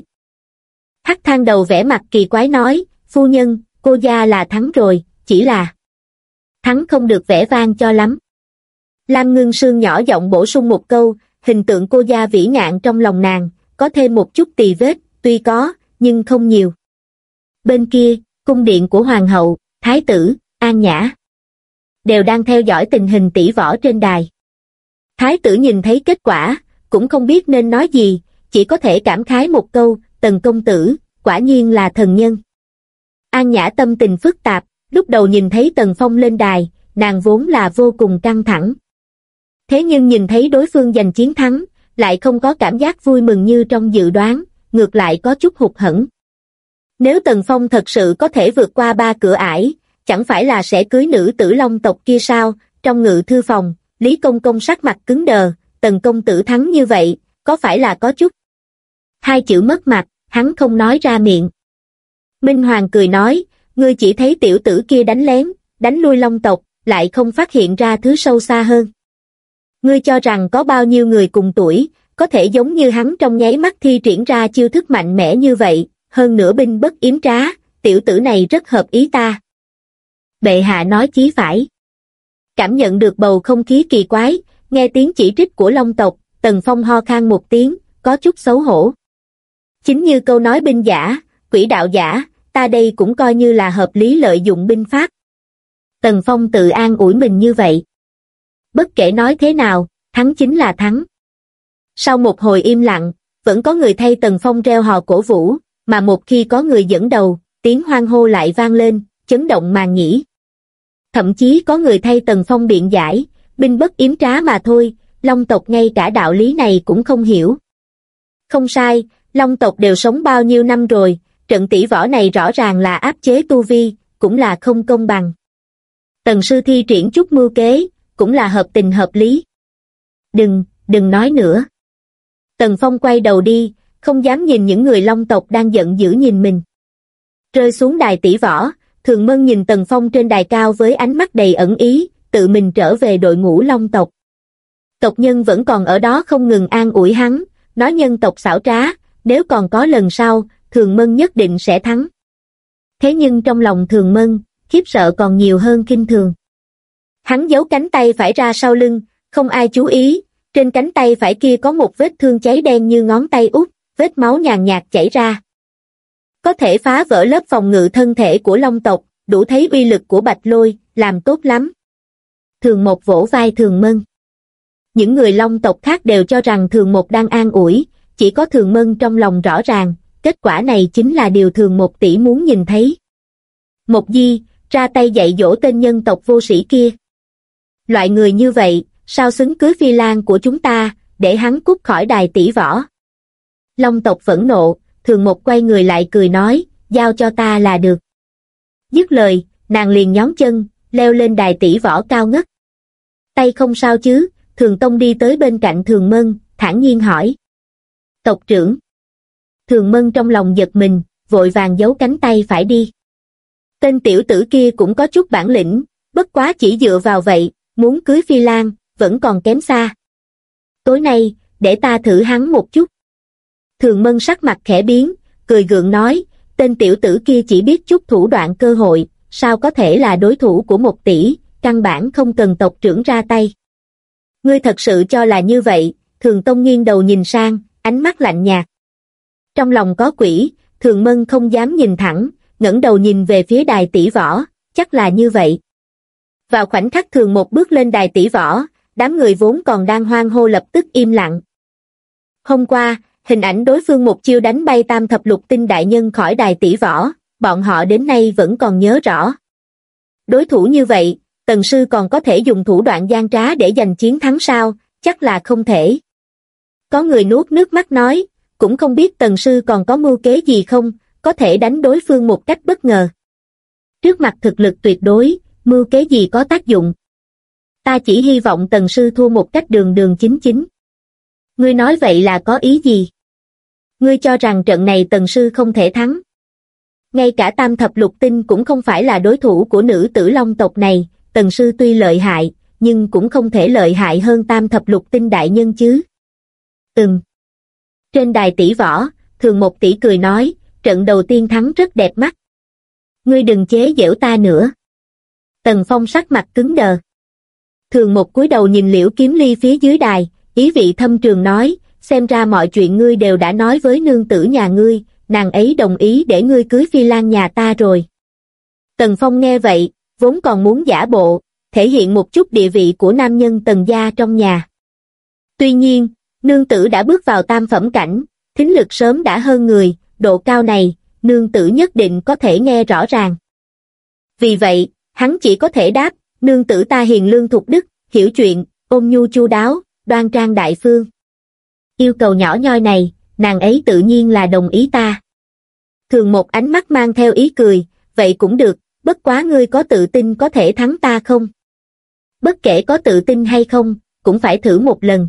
Hắc Thang đầu vẻ mặt kỳ quái nói, phu nhân, cô gia là thắng rồi, chỉ là thắng không được vẻ vang cho lắm. Lam Ngưng Sương nhỏ giọng bổ sung một câu, hình tượng cô gia vĩ ngạn trong lòng nàng, có thêm một chút tì vết, tuy có, nhưng không nhiều. Bên kia, cung điện của Hoàng hậu, Thái tử, An Nhã đều đang theo dõi tình hình tỷ võ trên đài. Thái tử nhìn thấy kết quả, cũng không biết nên nói gì, chỉ có thể cảm khái một câu, Tần công tử, quả nhiên là thần nhân. An Nhã tâm tình phức tạp, lúc đầu nhìn thấy Tần Phong lên đài, nàng vốn là vô cùng căng thẳng. Thế nhưng nhìn thấy đối phương giành chiến thắng, lại không có cảm giác vui mừng như trong dự đoán, ngược lại có chút hụt hẫng. Nếu Tần Phong thật sự có thể vượt qua 3 cửa ải, chẳng phải là sẽ cưới nữ tử Long tộc kia sao? Trong ngự thư phòng, Lý Công Công sắc mặt cứng đờ, Tần công tử thắng như vậy, có phải là có chút? Hai chữ mất mặt, hắn không nói ra miệng. Minh Hoàng cười nói, ngươi chỉ thấy tiểu tử kia đánh lén, đánh lui Long tộc, lại không phát hiện ra thứ sâu xa hơn. Ngươi cho rằng có bao nhiêu người cùng tuổi, có thể giống như hắn trong nháy mắt thi triển ra chiêu thức mạnh mẽ như vậy, hơn nữa binh bất yếm trá, tiểu tử này rất hợp ý ta. Bệ hạ nói chí phải. Cảm nhận được bầu không khí kỳ quái, nghe tiếng chỉ trích của Long tộc, Tần Phong ho khan một tiếng, có chút xấu hổ. Chính như câu nói binh giả, quỷ đạo giả, ta đây cũng coi như là hợp lý lợi dụng binh pháp. Tần Phong tự an ủi mình như vậy. Bất kể nói thế nào, thắng chính là thắng. Sau một hồi im lặng, vẫn có người thay Tần Phong reo hò cổ vũ, mà một khi có người dẫn đầu, tiếng hoan hô lại vang lên, chấn động màn nhĩ. Thậm chí có người thay Tần Phong biện giải, binh bất yếm trá mà thôi, Long tộc ngay cả đạo lý này cũng không hiểu. Không sai, Long tộc đều sống bao nhiêu năm rồi, trận tỷ võ này rõ ràng là áp chế tu vi, cũng là không công bằng. Tần sư thi triển chút mưu kế, cũng là hợp tình hợp lý. Đừng nói nữa. Tần Phong quay đầu đi, không dám nhìn những người Long tộc đang giận dữ nhìn mình. Rơi xuống đài tỷ võ, Thường Mân nhìn Tần Phong trên đài cao với ánh mắt đầy ẩn ý, tự mình trở về đội ngũ Long tộc. Tộc nhân vẫn còn ở đó không ngừng an ủi hắn, nói nhân tộc xảo trá, nếu còn có lần sau, Thường Mân nhất định sẽ thắng. Thế nhưng trong lòng Thường Mân, khiếp sợ còn nhiều hơn khinh thường. Hắn giấu cánh tay phải ra sau lưng, không ai chú ý, trên cánh tay phải kia có một vết thương cháy đen như ngón tay út, vết máu nhàn nhạt chảy ra. Có thể phá vỡ lớp phòng ngự thân thể của Long tộc, đủ thấy uy lực của Bạch Lôi, làm tốt lắm. Thường Một vỗ vai Thường Mân. Những người Long tộc khác đều cho rằng Thường Một đang an ủi, chỉ có Thường Mân trong lòng rõ ràng, kết quả này chính là điều Thường Một tỷ muốn nhìn thấy. Một Di, ra tay dạy dỗ tên nhân tộc vô sĩ kia. Loại người như vậy, sao xứng cưới phi lang của chúng ta, để hắn cút khỏi đài tỷ võ. Long tộc phẫn nộ, Thường Một quay người lại cười nói, giao cho ta là được. Dứt lời, nàng liền nhón chân, leo lên đài tỷ võ cao ngất. Tay không sao chứ? Thường Tông đi tới bên cạnh Thường Mân, thản nhiên hỏi. Tộc trưởng. Thường Mân trong lòng giật mình, vội vàng giấu cánh tay phải đi. Tên tiểu tử kia cũng có chút bản lĩnh, bất quá chỉ dựa vào vậy, muốn cưới Phi Lan, vẫn còn kém xa. Tối nay, để ta thử hắn một chút. Thường Mân sắc mặt khẽ biến, cười gượng nói, tên tiểu tử kia chỉ biết chút thủ đoạn cơ hội, sao có thể là đối thủ của 1 tỷ, căn bản không cần tộc trưởng ra tay. Ngươi thật sự cho là như vậy? Thường Tông nghiêng đầu nhìn sang, ánh mắt lạnh nhạt. Trong lòng có quỷ, Thường Mân không dám nhìn thẳng, ngẩng đầu nhìn về phía đài tỷ võ, chắc là như vậy. Vào khoảnh khắc Thường một bước lên đài tỷ võ, đám người vốn còn đang hoan hô lập tức im lặng. Hôm qua, hình ảnh đối phương một chiêu đánh bay Tam Thập Lục Tinh đại nhân khỏi đài tỷ võ, bọn họ đến nay vẫn còn nhớ rõ. Đối thủ như vậy, Tần sư còn có thể dùng thủ đoạn gian trá để giành chiến thắng sao? Chắc là không thể. Có người nuốt nước mắt nói, cũng không biết Tần sư còn có mưu kế gì không, có thể đánh đối phương một cách bất ngờ. Trước mặt thực lực tuyệt đối, mưu kế gì có tác dụng. Ta chỉ hy vọng Tần sư thua một cách đường đường chính chính. Ngươi nói vậy là có ý gì? Ngươi cho rằng trận này Tần sư không thể thắng. Ngay cả Tam Thập Lục Tinh cũng không phải là đối thủ của nữ tử Long tộc này, Tần sư tuy lợi hại, nhưng cũng không thể lợi hại hơn Tam Thập Lục Tinh đại nhân chứ. Trên đài tỷ võ, Thường một tỷ cười nói, trận đầu tiên thắng rất đẹp mắt. Ngươi đừng chế giễu ta nữa. Tần Phong sắc mặt cứng đờ. Thường một cúi đầu nhìn Liễu Kiếm Ly phía dưới đài, ý vị thâm trường nói, xem ra mọi chuyện ngươi đều đã nói với nương tử nhà ngươi, nàng ấy đồng ý để ngươi cưới Phi Lan nhà ta rồi. Tần Phong nghe vậy, vốn còn muốn giả bộ, thể hiện một chút địa vị của nam nhân Tần gia trong nhà. Tuy nhiên, nương tử đã bước vào tam phẩm cảnh, thính lực sớm đã hơn người, độ cao này, nương tử nhất định có thể nghe rõ ràng. Vì vậy, hắn chỉ có thể đáp, nương tử ta hiền lương thục đức, hiểu chuyện, ôn nhu chu đáo, đoan trang đại phương. Yêu cầu nhỏ nhoi này, nàng ấy tự nhiên là đồng ý ta. Thường một ánh mắt mang theo ý cười, vậy cũng được, bất quá ngươi có tự tin có thể thắng ta không? Bất kể có tự tin hay không, cũng phải thử một lần.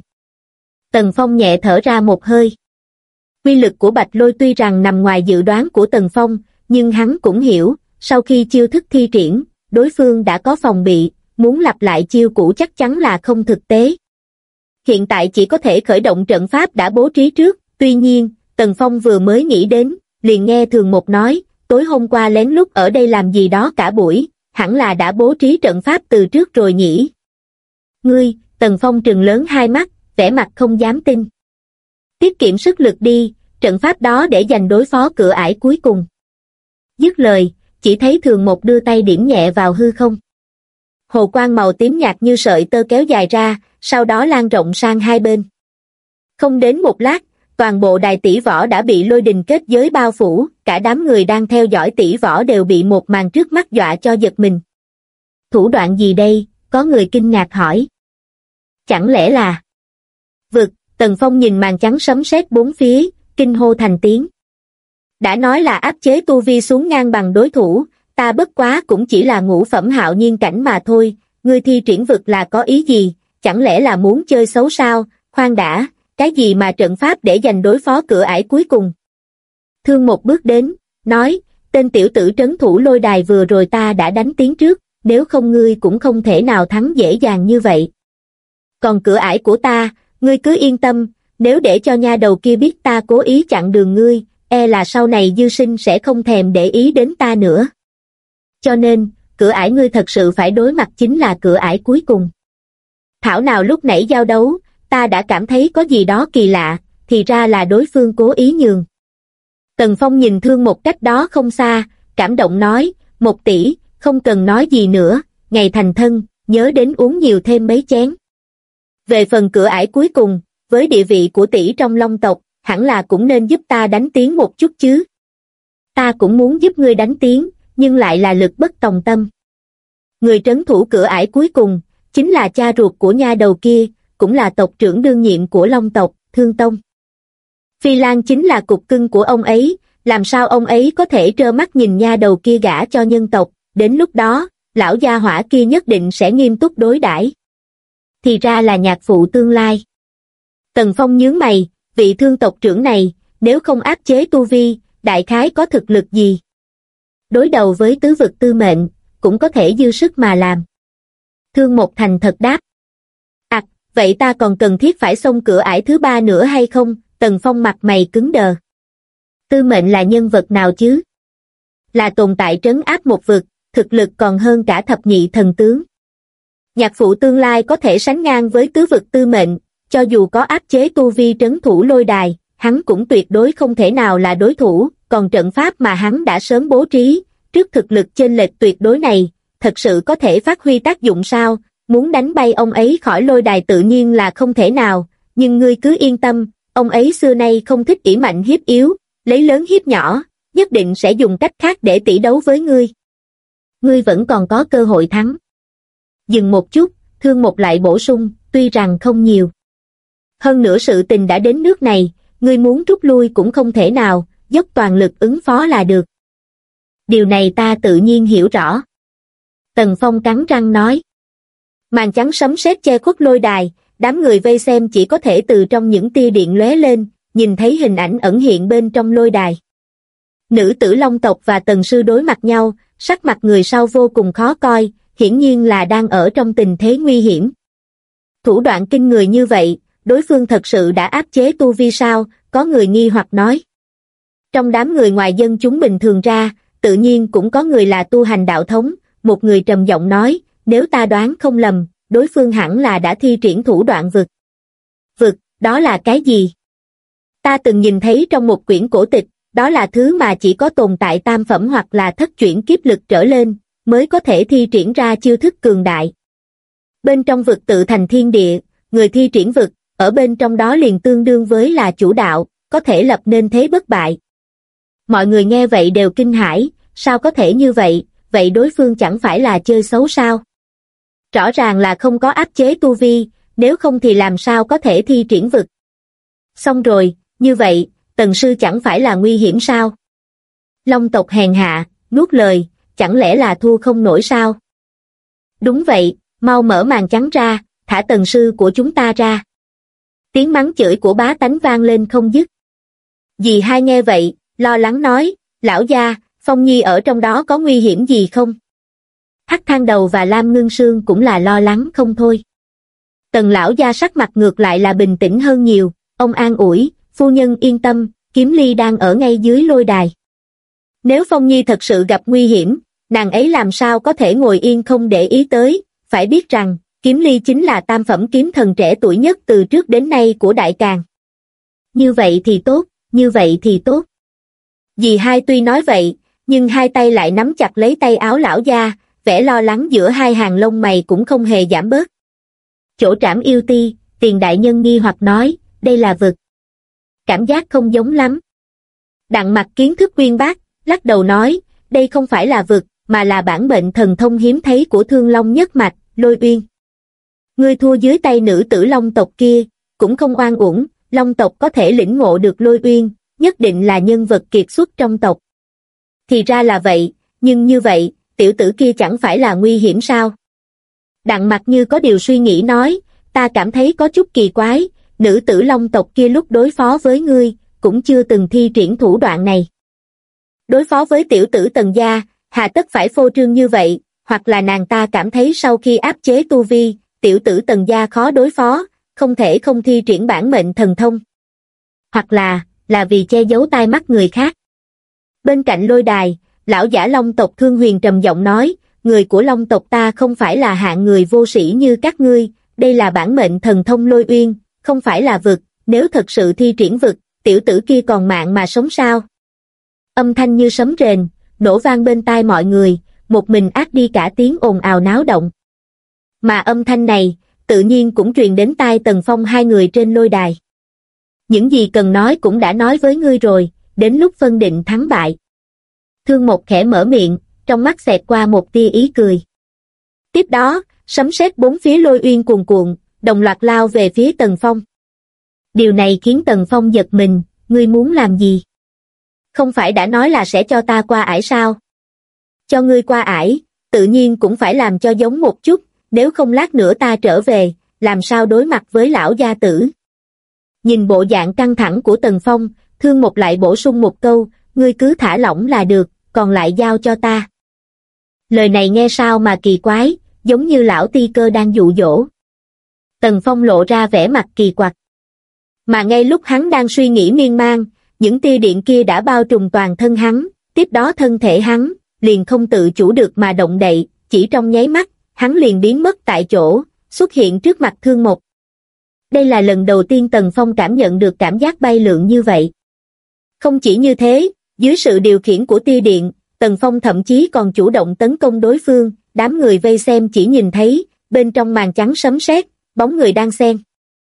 Tần Phong nhẹ thở ra một hơi. Quy lực của Bạch Lôi tuy rằng nằm ngoài dự đoán của Tần Phong, nhưng hắn cũng hiểu, sau khi chiêu thức thi triển, đối phương đã có phòng bị, muốn lặp lại chiêu cũ chắc chắn là không thực tế. Hiện tại chỉ có thể khởi động trận pháp đã bố trí trước, tuy nhiên, Tần Phong vừa mới nghĩ đến, liền nghe Thường Một nói, tối hôm qua lén lút ở đây làm gì đó cả buổi, hẳn là đã bố trí trận pháp từ trước rồi nhỉ. Ngươi, Tần Phong trừng lớn hai mắt, vẻ mặt không dám tin. Tiết kiệm sức lực đi, trận pháp đó để dành đối phó cửa ải cuối cùng. Dứt lời, chỉ thấy Thường Một đưa tay điểm nhẹ vào hư không. Hồ quang màu tím nhạt như sợi tơ kéo dài ra, sau đó lan rộng sang hai bên. Không đến một lát, toàn bộ đài tỷ võ đã bị lôi đình kết giới bao phủ, cả đám người đang theo dõi tỷ võ đều bị một màn trước mắt dọa cho giật mình. Thủ đoạn gì đây? Có người kinh ngạc hỏi. Chẳng lẽ là... Vực, Tần Phong nhìn màn trắng sấm sét bốn phía, kinh hô thành tiếng. Đã nói là áp chế tu vi xuống ngang bằng đối thủ, ta bất quá cũng chỉ là ngũ phẩm hạo nhiên cảnh mà thôi, ngươi thi triển vực là có ý gì, chẳng lẽ là muốn chơi xấu sao? Khoan đã, cái gì mà trận pháp để dành đối phó cửa ải cuối cùng? Thương một bước đến, nói, tên tiểu tử trấn thủ lôi đài vừa rồi ta đã đánh tiếng trước, nếu không ngươi cũng không thể nào thắng dễ dàng như vậy. Còn cửa ải của ta, ngươi cứ yên tâm, nếu để cho nha đầu kia biết ta cố ý chặn đường ngươi, e là sau này Dư Sinh sẽ không thèm để ý đến ta nữa. Cho nên, cửa ải ngươi thật sự phải đối mặt chính là cửa ải cuối cùng. Thảo nào lúc nãy giao đấu, ta đã cảm thấy có gì đó kỳ lạ, thì ra là đối phương cố ý nhường. Tần Phong nhìn Thương một cách đó không xa, cảm động nói, 1 tỷ, không cần nói gì nữa, ngày thành thân, nhớ đến uống nhiều thêm mấy chén. Về phần cửa ải cuối cùng, với địa vị của tỷ trong Long tộc, hẳn là cũng nên giúp ta đánh tiếng một chút chứ. Ta cũng muốn giúp ngươi đánh tiếng, nhưng lại là lực bất tòng tâm. Người trấn thủ cửa ải cuối cùng, chính là cha ruột của nha đầu kia, cũng là tộc trưởng đương nhiệm của Long tộc, Thương Tông. Phi Lan chính là cục cưng của ông ấy, làm sao ông ấy có thể trơ mắt nhìn nha đầu kia gả cho nhân tộc, đến lúc đó, lão gia hỏa kia nhất định sẽ nghiêm túc đối đãi. Thì ra là nhạc phụ tương lai. Tần Phong nhướng mày, vị Thương tộc trưởng này, nếu không áp chế tu vi, đại khái có thực lực gì? Đối đầu với tứ vực tư mệnh, cũng có thể dư sức mà làm. Thương Một thành thật đáp. Vậy ta còn cần thiết phải xông cửa ải thứ ba nữa hay không? Tần Phong mặt mày cứng đờ. Tư mệnh là nhân vật nào chứ? Là tồn tại trấn áp một vực, thực lực còn hơn cả thập nhị thần tướng. Nhạc phụ tương lai có thể sánh ngang với tứ vực tư mệnh, cho dù có áp chế tu vi trấn thủ lôi đài, hắn cũng tuyệt đối không thể nào là đối thủ, còn trận pháp mà hắn đã sớm bố trí, trước thực lực chênh lệch tuyệt đối này, thật sự có thể phát huy tác dụng sao? Muốn đánh bay ông ấy khỏi lôi đài tự nhiên là không thể nào, nhưng ngươi cứ yên tâm, ông ấy xưa nay không thích ỷ mạnh hiếp yếu, lấy lớn hiếp nhỏ, nhất định sẽ dùng cách khác để tỷ đấu với ngươi. Ngươi vẫn còn có cơ hội thắng. Dừng một chút, Thương Một lại bổ sung, tuy rằng không nhiều. Hơn nữa sự tình đã đến nước này, ngươi muốn rút lui cũng không thể nào, dốc toàn lực ứng phó là được. Điều này ta tự nhiên hiểu rõ. Tần Phong cắn răng nói. Màn trắng sấm sét che khuất lôi đài, đám người vây xem chỉ có thể từ trong những tia điện lóe lên, nhìn thấy hình ảnh ẩn hiện bên trong lôi đài. Nữ tử Long tộc và Tần sư đối mặt nhau, sắc mặt người sau vô cùng khó coi, hiển nhiên là đang ở trong tình thế nguy hiểm. Thủ đoạn kinh người như vậy, đối phương thật sự đã áp chế tu vi sao? Có người nghi hoặc nói. Trong đám người ngoài dân chúng bình thường ra, tự nhiên cũng có người là tu hành đạo thống, một người trầm giọng nói, nếu ta đoán không lầm, đối phương hẳn là đã thi triển thủ đoạn vực. Vực, đó là cái gì? Ta từng nhìn thấy trong một quyển cổ tịch, đó là thứ mà chỉ có tồn tại tam phẩm hoặc là thất chuyển kiếp lực trở lên, mới có thể thi triển ra chiêu thức cường đại. Bên trong vực tự thành thiên địa, người thi triển vực, ở bên trong đó liền tương đương với là chủ đạo, có thể lập nên thế bất bại. Mọi người nghe vậy đều kinh hãi, sao có thể như vậy, vậy đối phương chẳng phải là chơi xấu sao? Rõ ràng là không có áp chế tu vi, nếu không thì làm sao có thể thi triển vực. Xong rồi, như vậy, Tần sư chẳng phải là nguy hiểm sao? Long tộc hèn hạ, nuốt lời, chẳng lẽ là thua không nổi sao? Đúng vậy, mau mở màn trắng ra, thả Tần sư của chúng ta ra. Tiếng mắng chửi của bá tánh vang lên không dứt. Dì hai nghe vậy, lo lắng nói, lão gia, Phong Nhi ở trong đó có nguy hiểm gì không? Hắc Thang Đầu và Lam Ngưng Sương cũng là lo lắng không thôi. Tần lão gia sắc mặt ngược lại là bình tĩnh hơn nhiều, ông an ủi, phu nhân yên tâm, Kiếm Ly đang ở ngay dưới lôi đài. Nếu Phong Nhi thật sự gặp nguy hiểm, nàng ấy làm sao có thể ngồi yên không để ý tới, phải biết rằng, Kiếm Ly chính là tam phẩm kiếm thần trẻ tuổi nhất từ trước đến nay của Đại Càn. Như vậy thì tốt, như vậy thì tốt. Dì hai tuy nói vậy, nhưng hai tay lại nắm chặt lấy tay áo lão gia, vẻ lo lắng giữa hai hàng lông mày cũng không hề giảm bớt. Chỗ Trảm Yêu Ti, Tiền đại nhân nghi hoặc nói, đây là vực. Cảm giác không giống lắm. Đặng Mặc kiến thức uyên bác, lắc đầu nói, đây không phải là vực, mà là bản mệnh thần thông hiếm thấy của Thương Long nhất mạch, Lôi Uyên. Ngươi thua dưới tay nữ tử Long tộc kia, cũng không oan uổng, Long tộc có thể lĩnh ngộ được Lôi Uyên, nhất định là nhân vật kiệt xuất trong tộc. Thì ra là vậy, nhưng như vậy, tiểu tử kia chẳng phải là nguy hiểm sao? Đặng Mặc như có điều suy nghĩ nói, ta cảm thấy có chút kỳ quái, nữ tử Long tộc kia lúc đối phó với ngươi, cũng chưa từng thi triển thủ đoạn này. Đối phó với tiểu tử Tần gia, hà tất phải phô trương như vậy, hoặc là nàng ta cảm thấy sau khi áp chế tu vi, tiểu tử Tần gia khó đối phó, không thể không thi triển bản mệnh thần thông. Hoặc là vì che giấu tai mắt người khác. Bên cạnh lôi đài, lão giả Long tộc Thương Huyền trầm giọng nói, người của Long tộc ta không phải là hạng người vô sĩ như các ngươi, đây là bản mệnh thần thông Lôi Uyên, không phải là vực, nếu thật sự thi triển vực, tiểu tử kia còn mạng mà sống sao? Âm thanh như sấm rền, nổ vang bên tai mọi người, một mình át đi cả tiếng ồn ào náo động. Mà âm thanh này, tự nhiên cũng truyền đến tai Tần Phong hai người trên lôi đài. Những gì cần nói cũng đã nói với ngươi rồi, đến lúc phân định thắng bại. Thương Một khẽ mở miệng, trong mắt xẹt qua một tia ý cười. Tiếp đó, sấm sét bốn phía Lôi Uyên cuồn cuộn, đồng loạt lao về phía Tần Phong. Điều này khiến Tần Phong giật mình, ngươi muốn làm gì? Không phải đã nói là sẽ cho ta qua ải sao? Cho ngươi qua ải, tự nhiên cũng phải làm cho giống một chút, nếu không lát nữa ta trở về, làm sao đối mặt với lão gia tử? Nhìn bộ dạng căng thẳng của Tần Phong, Thương Một lại bổ sung một câu, ngươi cứ thả lỏng là được, còn lại giao cho ta. Lời này nghe sao mà kỳ quái, giống như lão ti cơ đang dụ dỗ. Tần Phong lộ ra vẻ mặt kỳ quặc. Mà ngay lúc hắn đang suy nghĩ miên man, những tia điện kia đã bao trùm toàn thân hắn, tiếp đó thân thể hắn liền không tự chủ được mà động đậy, chỉ trong nháy mắt, hắn liền biến mất tại chỗ, xuất hiện trước mặt Thương Mộc. Đây là lần đầu tiên Tần Phong cảm nhận được cảm giác bay lượn như vậy. Không chỉ như thế, dưới sự điều khiển của tia điện, Tần Phong thậm chí còn chủ động tấn công đối phương, đám người vây xem chỉ nhìn thấy, bên trong màn trắng sấm sét, bóng người đang xen.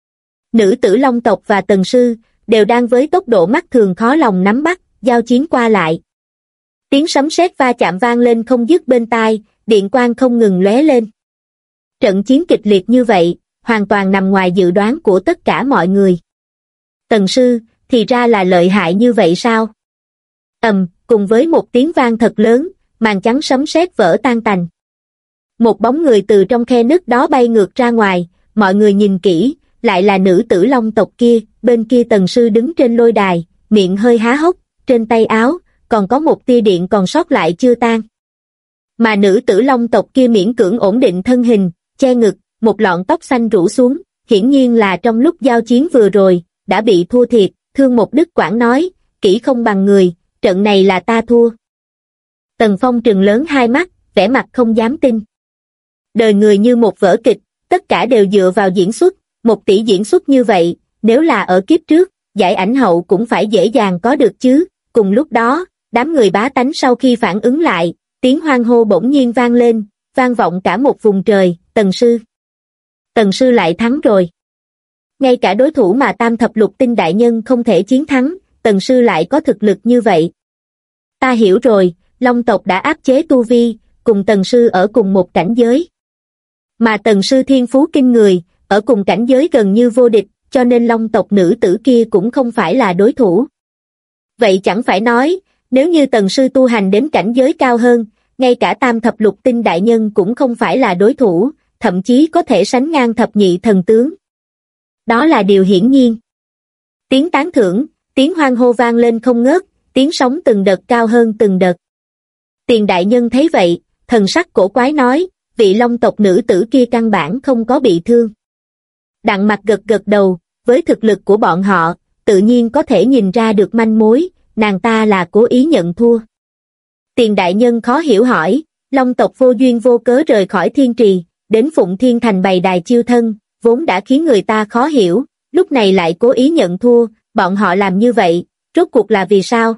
Nữ tử Long tộc và Tần Sư, đều đang với tốc độ mắt thường khó lòng nắm bắt, giao chiến qua lại. Tiếng sấm sét va chạm vang lên không dứt bên tai, điện quang không ngừng lóe lên. Trận chiến kịch liệt như vậy, hoàn toàn nằm ngoài dự đoán của tất cả mọi người. Tần Sư, thì ra là lợi hại như vậy sao? Cùng với một tiếng vang thật lớn, màn trắng sấm sét vỡ tan tành. Một bóng người từ trong khe nứt đó bay ngược ra ngoài, mọi người nhìn kỹ, lại là nữ tử Long tộc kia, bên kia Tần Sư đứng trên lôi đài, miệng hơi há hốc, trên tay áo, còn có một tia điện còn sót lại chưa tan. Mà nữ tử Long tộc kia miễn cưỡng ổn định thân hình, che ngực, một lọn tóc xanh rủ xuống, hiển nhiên là trong lúc giao chiến vừa rồi, đã bị thua thiệt. Thương Mộc Đức Quảng nói, kỹ không bằng người, trận này là ta thua. Tần Phong trừng lớn hai mắt, vẻ mặt không dám tin. Đời người như một vở kịch, tất cả đều dựa vào diễn xuất, 1 tỷ diễn xuất như vậy, nếu là ở kiếp trước, giải ảnh hậu cũng phải dễ dàng có được chứ. Cùng lúc đó, đám người bá tánh sau khi phản ứng lại, tiếng hoan hô bỗng nhiên vang lên, vang vọng cả một vùng trời. Tần Sư. Tần Sư lại thắng rồi. Ngay cả đối thủ mà Tam Thập Lục Tinh đại nhân không thể chiến thắng, Tần Sư lại có thực lực như vậy. Ta hiểu rồi, Long tộc đã áp chế tu vi, cùng Tần Sư ở cùng một cảnh giới. Mà Tần Sư thiên phú kinh người, ở cùng cảnh giới gần như vô địch, cho nên Long tộc nữ tử kia cũng không phải là đối thủ. Vậy chẳng phải nói, nếu như Tần Sư tu hành đến cảnh giới cao hơn, ngay cả Tam Thập Lục Tinh đại nhân cũng không phải là đối thủ, thậm chí có thể sánh ngang thập nhị thần tướng. Đó là điều hiển nhiên. Tiếng tán thưởng, tiếng hoan hô vang lên không ngớt, tiếng sóng từng đợt cao hơn từng đợt. Tiền đại nhân thấy vậy, thần sắc cổ quái nói, vị Long tộc nữ tử kia căn bản không có bị thương. Đặng Mặc gật gật đầu, với thực lực của bọn họ, tự nhiên có thể nhìn ra được manh mối, nàng ta là cố ý nhận thua. Tiền đại nhân khó hiểu hỏi, Long tộc vô duyên vô cớ rời khỏi Thiên Trì, đến Phụng Thiên Thành bày đài chiêu thân, vốn đã khiến người ta khó hiểu, lúc này lại cố ý nhận thua, bọn họ làm như vậy, rốt cuộc là vì sao?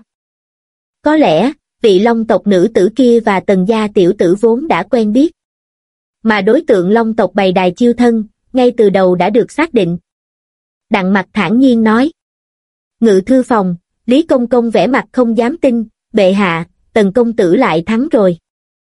Có lẽ, vị Long tộc nữ tử kia và Tần gia tiểu tử vốn đã quen biết. Mà đối tượng Long tộc bày đài chiêu thân, ngay từ đầu đã được xác định. Đặng Mặc thản nhiên nói. Ngự thư phòng, Lý Công Công vẻ mặt không dám tin, bệ hạ, Tần công tử lại thắng rồi.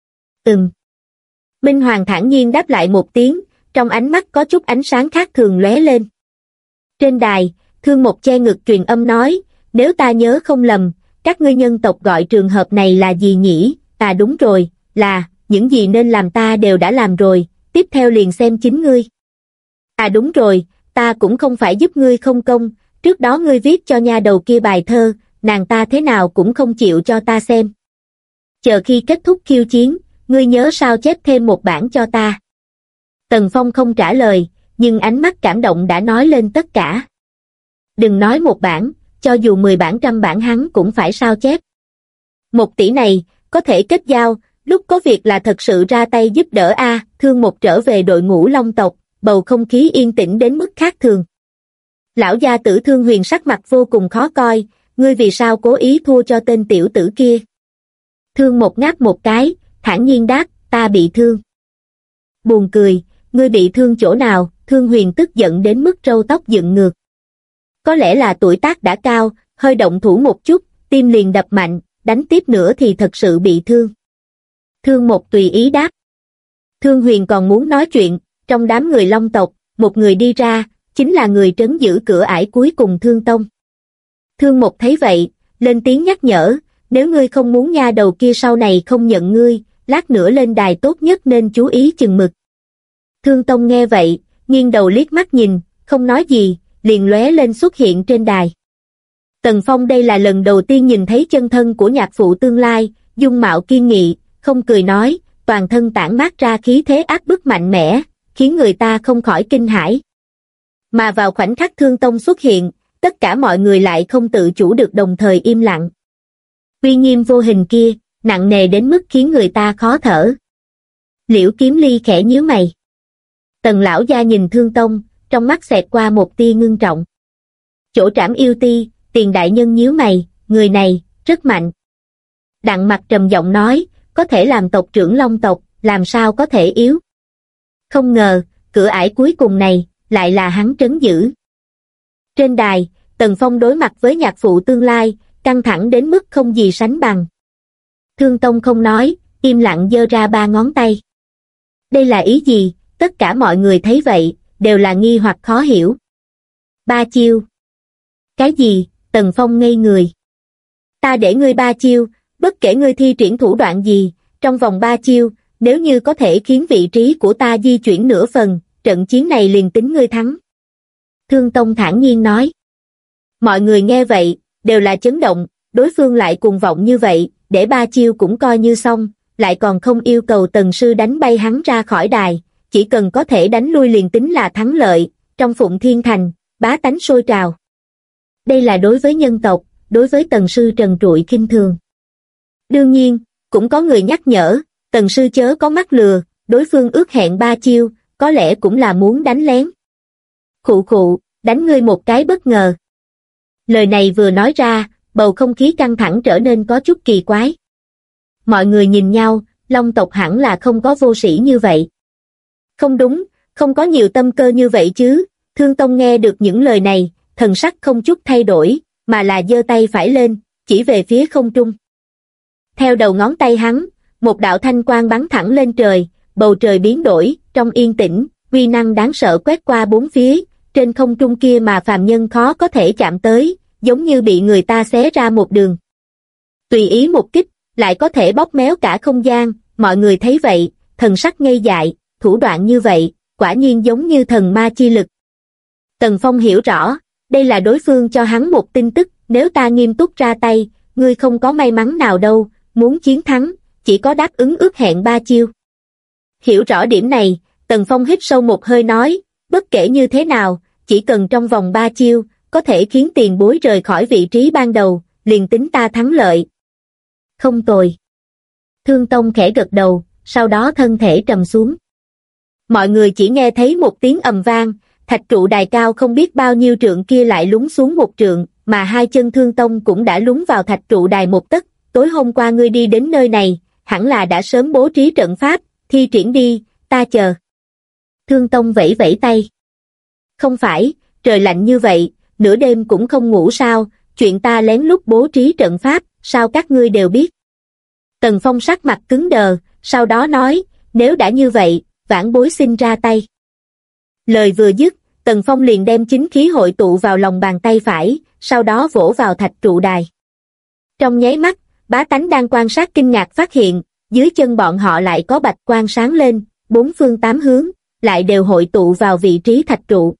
Minh Hoàng thản nhiên đáp lại một tiếng, trong ánh mắt có chút ánh sáng khác thường lóe lên. Trên đài, Thương Mộc che ngực truyền âm nói, nếu ta nhớ không lầm, các ngươi nhân tộc gọi trường hợp này là gì nhỉ? À đúng rồi, là, những gì nên làm ta đều đã làm rồi, tiếp theo liền xem chính ngươi. À đúng rồi, ta cũng không phải giúp ngươi không công, trước đó ngươi viết cho nha đầu kia bài thơ, nàng ta thế nào cũng không chịu cho ta xem. Chờ khi kết thúc khiêu chiến, ngươi nhớ sao chép thêm một bản cho ta. Tần Phong không trả lời, nhưng ánh mắt cảm động đã nói lên tất cả. Đừng nói một bản, cho dù 10 bản trăm bản hắn cũng phải sao chép. 1 tỷ này, có thể kết giao, lúc có việc là thật sự ra tay giúp đỡ a. Thương Mộc trở về đội ngũ Long tộc, bầu không khí yên tĩnh đến mức khác thường. Lão gia tử Thương Huyền sắc mặt vô cùng khó coi, ngươi vì sao cố ý thua cho tên tiểu tử kia? Thương Mộc ngáp một cái, thản nhiên đáp, ta bị thương. Buồn cười, ngươi bị thương chỗ nào? Thương Huyền tức giận đến mức râu tóc dựng ngược. Có lẽ là tuổi tác đã cao, hơi động thủ một chút, tim liền đập mạnh, đánh tiếp nữa thì thật sự bị thương. Thương Mộc tùy ý đáp. Thương Huyền còn muốn nói chuyện, trong đám người Long tộc, một người đi ra, chính là người trấn giữ cửa ải cuối cùng Thương Tông. Thương Mộc thấy vậy, lên tiếng nhắc nhở, nếu ngươi không muốn nha đầu kia sau này không nhận ngươi, lát nữa lên đài tốt nhất nên chú ý chừng mực. Thương Tông nghe vậy, nghiêng đầu liếc mắt nhìn, không nói gì, liền lóe lên xuất hiện trên đài. Tần Phong đây là lần đầu tiên nhìn thấy chân thân của nhạc phụ tương lai, dung mạo kiên nghị, không cười nói, toàn thân tản mát ra khí thế áp bức mạnh mẽ, khiến người ta không khỏi kinh hãi. Mà vào khoảnh khắc Thương Tông xuất hiện, tất cả mọi người lại không tự chủ được đồng thời im lặng. Uy nghiêm vô hình kia, nặng nề đến mức khiến người ta khó thở. Liễu Kiếm Ly khẽ nhíu mày. Tần lão gia nhìn Thương Tông, trong mắt xẹt qua một tia ngưng trọng. Chỗ Trảm Yêu Ti, Tiền đại nhân nhíu mày, người này, rất mạnh. Đặng Mặc trầm giọng nói, có thể làm tộc trưởng Long tộc, làm sao có thể yếu. Không ngờ, cửa ải cuối cùng này, lại là hắn trấn giữ. Trên đài, Tần Phong đối mặt với nhạc phụ tương lai, căng thẳng đến mức không gì sánh bằng. Thương Tông không nói, im lặng giơ ra 3 ngón tay. Đây là ý gì? Tất cả mọi người thấy vậy, đều là nghi hoặc khó hiểu. 3 chiêu. Cái gì? Tần Phong ngây người. Ta để ngươi 3 chiêu, bất kể ngươi thi triển thủ đoạn gì, trong vòng 3 chiêu, nếu như có thể khiến vị trí của ta di chuyển nửa phần, trận chiến này liền tính ngươi thắng. Thương Tông thản nhiên nói. Mọi người nghe vậy, đều là chấn động, đối phương lại cuồng vọng như vậy, để 3 chiêu cũng coi như xong, lại còn không yêu cầu Tần sư đánh bay hắn ra khỏi đài, chỉ cần có thể đánh lui liền tính là thắng lợi, trong Phụng Thiên Thành, bá tánh sôi trào. Đây là đối với nhân tộc, đối với Tần sư trần trụi khinh thường. Đương nhiên, cũng có người nhắc nhở, Tần sư chớ có mắc lừa, đối phương ước hẹn 3 chiêu, có lẽ cũng là muốn đánh lén. Khụ khụ, đánh ngươi một cái bất ngờ. Lời này vừa nói ra, bầu không khí căng thẳng trở nên có chút kỳ quái. Mọi người nhìn nhau, Long tộc hẳn là không có vô sĩ như vậy. Không đúng, không có nhiều tâm cơ như vậy chứ. Thương Tông nghe được những lời này, thần sắc không chút thay đổi, mà là giơ tay phải lên, chỉ về phía không trung. Theo đầu ngón tay hắn, một đạo thanh quang bắn thẳng lên trời, bầu trời biến đổi, trong yên tĩnh, uy năng đáng sợ quét qua bốn phía, trên không trung kia mà phàm nhân khó có thể chạm tới, giống như bị người ta xé ra một đường. Tùy ý một kích, lại có thể bóp méo cả không gian, mọi người thấy vậy, thần sắc ngây dại, thủ đoạn như vậy, quả nhiên giống như thần ma chi lực. Tần Phong hiểu rõ, đây là đối phương cho hắn một tin tức, nếu ta nghiêm túc ra tay, ngươi không có may mắn nào đâu, muốn chiến thắng, chỉ có đáp ứng ước hẹn 3 chiêu. Hiểu rõ điểm này, Tần Phong hít sâu một hơi nói, bất kể như thế nào, chỉ cần trong vòng 3 chiêu, có thể khiến tiền bối rời khỏi vị trí ban đầu, liền tính ta thắng lợi. Không tồi. Thương Tông khẽ gật đầu, sau đó thân thể trầm xuống. Mọi người chỉ nghe thấy một tiếng ầm vang, thạch trụ đài cao không biết bao nhiêu trượng kia lại lún xuống một trượng, mà hai chân Thương Tông cũng đã lún vào thạch trụ đài một tấc. Tối hôm qua ngươi đi đến nơi này, hẳn là đã sớm bố trí trận pháp, thi triển đi, ta chờ. Thương Tông vẫy vẫy tay. Không phải, trời lạnh như vậy, nửa đêm cũng không ngủ sao, chuyện ta lén lút bố trí trận pháp, sao các ngươi đều biết. Tần Phong sắc mặt cứng đờ, sau đó nói, nếu đã như vậy, vãn bối xin ra tay. Lời vừa dứt, Tần Phong liền đem chính khí hội tụ vào lòng bàn tay phải, sau đó vỗ vào thạch trụ đài. Trong nháy mắt, bá tánh đang quan sát kinh ngạc phát hiện, dưới chân bọn họ lại có bạch quang sáng lên, 4 phương 8 hướng, lại đều hội tụ vào vị trí thạch trụ.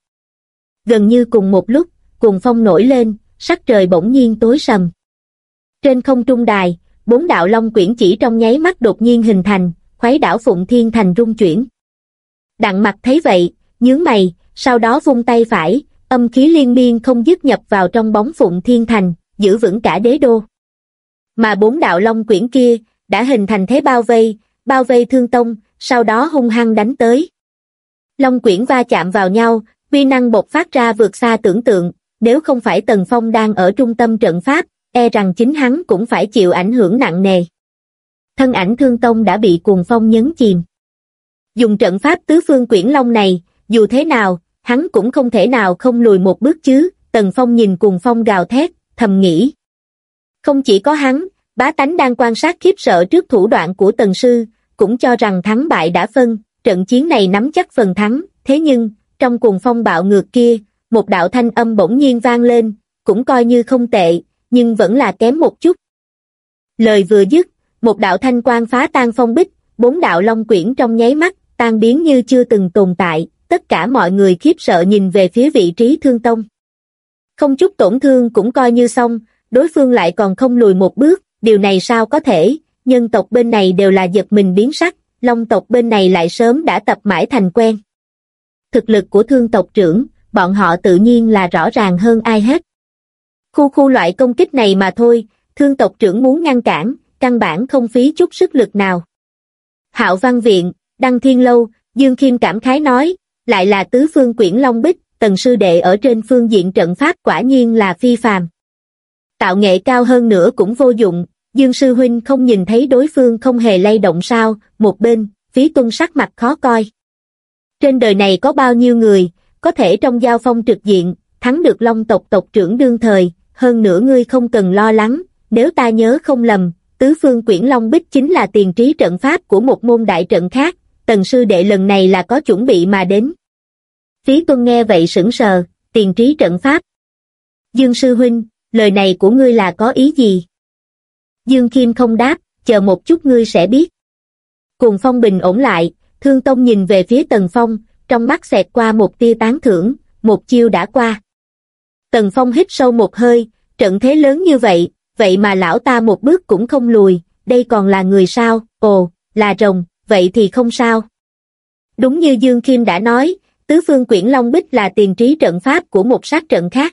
Gần như cùng một lúc, cuồng phong nổi lên, sắc trời bỗng nhiên tối sầm. Trên không trung đài, 4 đạo long quyển chỉ trong nháy mắt đột nhiên hình thành, khuấy đảo Phụng Thiên Thành rung chuyển. Đặng Mặc thấy vậy, nhướng mày, sau đó vung tay phải, âm khí liên miên không dứt nhập vào trong bóng Phụng Thiên Thành, giữ vững cả đế đô. Mà 4 đạo long quyển kia, đã hình thành thế bao vây Thương Tông, sau đó hung hăng đánh tới. Long quyển va chạm vào nhau, uy năng bộc phát ra vượt xa tưởng tượng, nếu không phải Tần Phong đang ở trung tâm trận pháp, e rằng chính hắn cũng phải chịu ảnh hưởng nặng nề. Thân ảnh Thương Tông đã bị cuồng phong nhấn chìm. Dùng trận pháp tứ phương quyển long này, dù thế nào, hắn cũng không thể nào không lùi một bước chứ. Tần Phong nhìn cuồng phong gào thét, thầm nghĩ. Không chỉ có hắn, bá tánh đang quan sát khiếp sợ trước thủ đoạn của Tần Sư, cũng cho rằng thắng bại đã phân, trận chiến này nắm chắc phần thắng, thế nhưng, trong cuồng phong bạo ngược kia, một đạo thanh âm bỗng nhiên vang lên, cũng coi như không tệ, nhưng vẫn là kém một chút. Lời vừa dứt, một đạo thanh quang phá tan phong bích, 4 đạo long quyển trong nháy mắt, tan biến như chưa từng tồn tại, tất cả mọi người khiếp sợ nhìn về phía vị trí Thương Tông. Không chút tổn thương cũng coi như xong, đối phương lại còn không lùi một bước, điều này sao có thể, nhân tộc bên này đều là giật mình biến sắc, Long tộc bên này lại sớm đã tập mãi thành quen. Thực lực của Thương tộc trưởng, bọn họ tự nhiên là rõ ràng hơn ai hết. Khu loại công kích này mà thôi, Thương tộc trưởng muốn ngăn cản, căn bản không phí chút sức lực nào. Hạo Văn Viện, Đăng Thiên Lâu, Dương Khiêm cảm khái nói, lại là tứ phương quyển Long Bích, Tần sư đệ ở trên phương diện trận pháp quả nhiên là phi phàm. Tạo nghệ cao hơn nữa cũng vô dụng, Dương sư huynh không nhìn thấy đối phương không hề lay động sao, một bên, Phí Tuân sắc mặt khó coi. Trên đời này có bao nhiêu người, có thể trong giao phong trực diện, thắng được Long tộc tộc trưởng đương thời, hơn nữa ngươi không cần lo lắng, nếu ta nhớ không lầm, tứ phương quyển Long Bích chính là tiền trí trận pháp của một môn đại trận khác, Tần sư đệ lần này là có chuẩn bị mà đến. Phí Tuân nghe vậy sững sờ, tiền trí trận pháp. Dương sư huynh, lời này của ngươi là có ý gì? Dương Khiêm không đáp, chờ một chút ngươi sẽ biết. Cùng Phong bình ổn lại, Thương Tông nhìn về phía Tần Phong, trong mắt xẹt qua một tia tán thưởng, một chiêu đã qua. Tần Phong hít sâu một hơi, trận thế lớn như vậy, vậy mà lão ta một bước cũng không lùi, đây còn là người sao? Ồ, là rồng, vậy thì không sao. Đúng như Dương Khiêm đã nói, tứ phương quyển Long Bích là tiền trí trận pháp của một sát trận khác.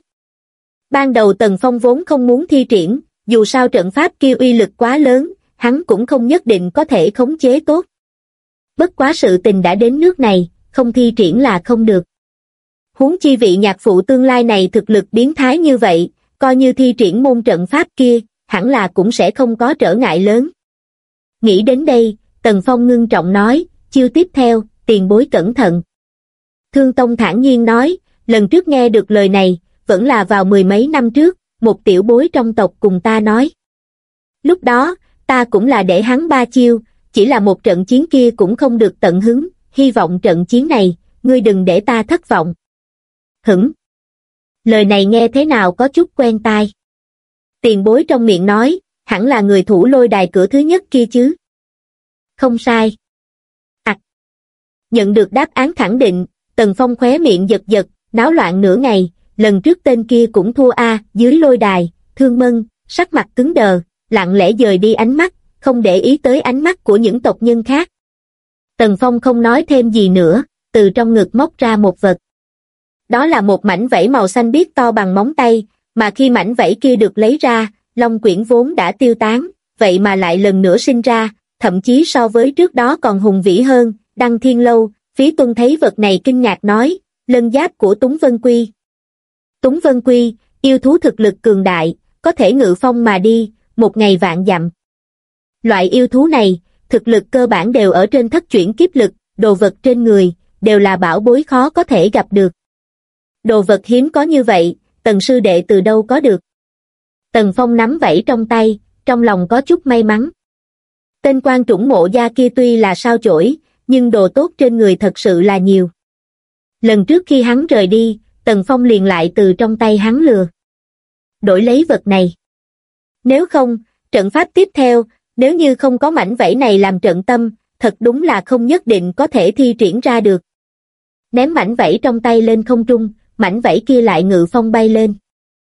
Ban đầu Tần Phong vốn không muốn thi triển, dù sao trận pháp kia uy lực quá lớn, hắn cũng không nhất định có thể khống chế tốt. Bất quá sự tình đã đến nước này, không thi triển là không được. Huống chi vị nhạc phụ tương lai này thực lực biến thái như vậy, coi như thi triển môn trận pháp kia, hẳn là cũng sẽ không có trở ngại lớn. Nghĩ đến đây, Tần Phong ngưng trọng nói, chiêu tiếp theo, tiền bối cẩn thận. Thương Tông thản nhiên nói, lần trước nghe được lời này, vẫn là vào mười mấy năm trước, một tiểu bối trong tộc cùng ta nói. Lúc đó, ta cũng là để hắn ba chiêu, chỉ là một trận chiến kia cũng không được tận hứng, hy vọng trận chiến này, ngươi đừng để ta thất vọng. Hửng! Lời này nghe thế nào có chút quen tai. Tiền bối trong miệng nói, hẳn là người thủ lôi đài cửa thứ nhất kia chứ. Không sai. Nhận được đáp án khẳng định, Tần Phong khóe miệng giật giật, náo loạn nửa ngày, lần trước tên kia cũng thua dưới lôi đài, Thương Mân, sắc mặt cứng đờ, lặng lẽ dời đi ánh mắt, không để ý tới ánh mắt của những tộc nhân khác. Tần Phong không nói thêm gì nữa, từ trong ngực móc ra một vật. Đó là một mảnh vảy màu xanh biếc to bằng móng tay, mà khi mảnh vảy kia được lấy ra, Long quyển vốn đã tiêu tán, vậy mà lại lần nữa sinh ra, thậm chí so với trước đó còn hùng vĩ hơn. Đăng Thiên Lâu, Phí Tuân thấy vật này kinh ngạc nói, lân giáp của Túng Vân Quy. Túng Vân Quy, yêu thú thực lực cường đại, có thể ngự phong mà đi, một ngày vạn dặm. Loại yêu thú này, thực lực cơ bản đều ở trên thất chuyển kiếp lực, đồ vật trên người, đều là bảo bối khó có thể gặp được. Đồ vật hiếm có như vậy, Tần sư đệ từ đâu có được. Tần Phong nắm vảy trong tay, trong lòng có chút may mắn. Tên quan trũng mộ gia kia tuy là sao chổi, nhưng đồ tốt trên người thật sự là nhiều. Lần trước khi hắn rời đi, Tần Phong liền lại từ trong tay hắn lừa. Đổi lấy vật này. Nếu không, trận pháp tiếp theo, nếu như không có mảnh vảy này làm trận tâm, thật đúng là không nhất định có thể thi triển ra được. Ném mảnh vảy trong tay lên không trung, mảnh vảy kia lại ngự phong bay lên.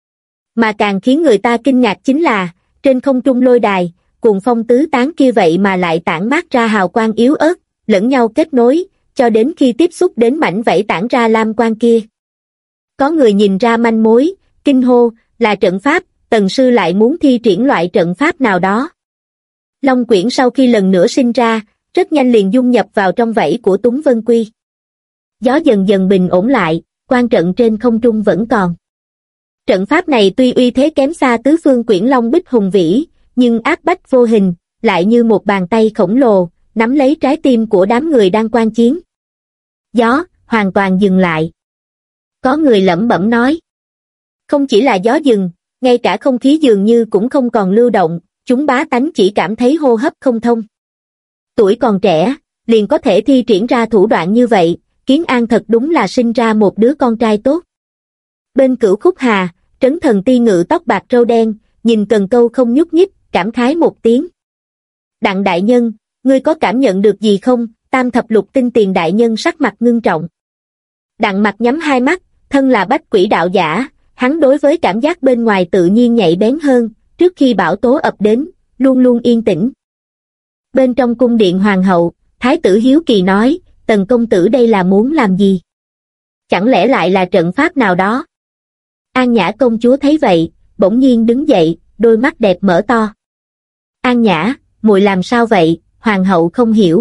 Mà càng khiến người ta kinh ngạc chính là, trên không trung lôi đài, cuồng phong tứ tán kia vậy mà lại tản mát ra hào quang yếu ớt, lẫn nhau kết nối, cho đến khi tiếp xúc đến mảnh vảy tản ra lam quang kia. Có người nhìn ra manh mối, kinh hô, là trận pháp, Tần sư lại muốn thi triển loại trận pháp nào đó. Long quyển sau khi lần nữa sinh ra, rất nhanh liền dung nhập vào trong vảy của Túng Vân Quy. Gió dần dần bình ổn lại, quan trận trên không trung vẫn còn. Trận pháp này tuy uy thế kém xa tứ phương quyển Long Bích hùng vĩ, nhưng áp bách vô hình, lại như một bàn tay khổng lồ, nắm lấy trái tim của đám người đang quan chiến. Gió, hoàn toàn dừng lại. Có người lẩm bẩm nói. Không chỉ là gió dừng, ngay cả không khí dường như cũng không còn lưu động, chúng bá tánh chỉ cảm thấy hô hấp không thông. Tuổi còn trẻ, liền có thể thi triển ra thủ đoạn như vậy, Kiến An thật đúng là sinh ra một đứa con trai tốt. Bên Cửu Khúc Hà, Trấn Thần Ti Ngự tóc bạc râu đen, nhìn Cần Câu không nhúc nhích, cảm khái một tiếng. Đặng đại nhân, ngươi có cảm nhận được gì không? Tam thập lục tinh tiền đại nhân sắc mặt ngưng trọng. Đặng Mặc nhắm hai mắt, thân là bách quỷ đạo giả, hắn đối với cảm giác bên ngoài tự nhiên nhạy bén hơn, trước khi bão tố ập đến, luôn luôn yên tĩnh. Bên trong cung điện hoàng hậu, thái tử hiếu kỳ nói, Tần công tử đây là muốn làm gì? Chẳng lẽ lại là trận pháp nào đó? An Nhã công chúa thấy vậy, bỗng nhiên đứng dậy, đôi mắt đẹp mở to. An Nhã, muội làm sao vậy? Hoàng hậu không hiểu.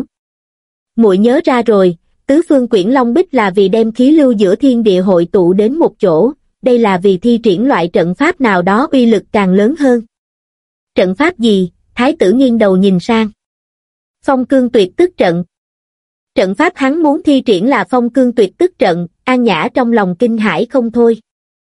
Muội nhớ ra rồi, tứ phương quyển long bích là vì đem khí lưu giữa thiên địa hội tụ đến một chỗ, đây là vì thi triển loại trận pháp nào đó uy lực càng lớn hơn. Trận pháp gì? Thái tử nghiêng đầu nhìn sang. Phong cương tuyệt tức trận. Trận pháp hắn muốn thi triển là phong cương tuyệt tức trận, An Nhã trong lòng kinh hãi không thôi.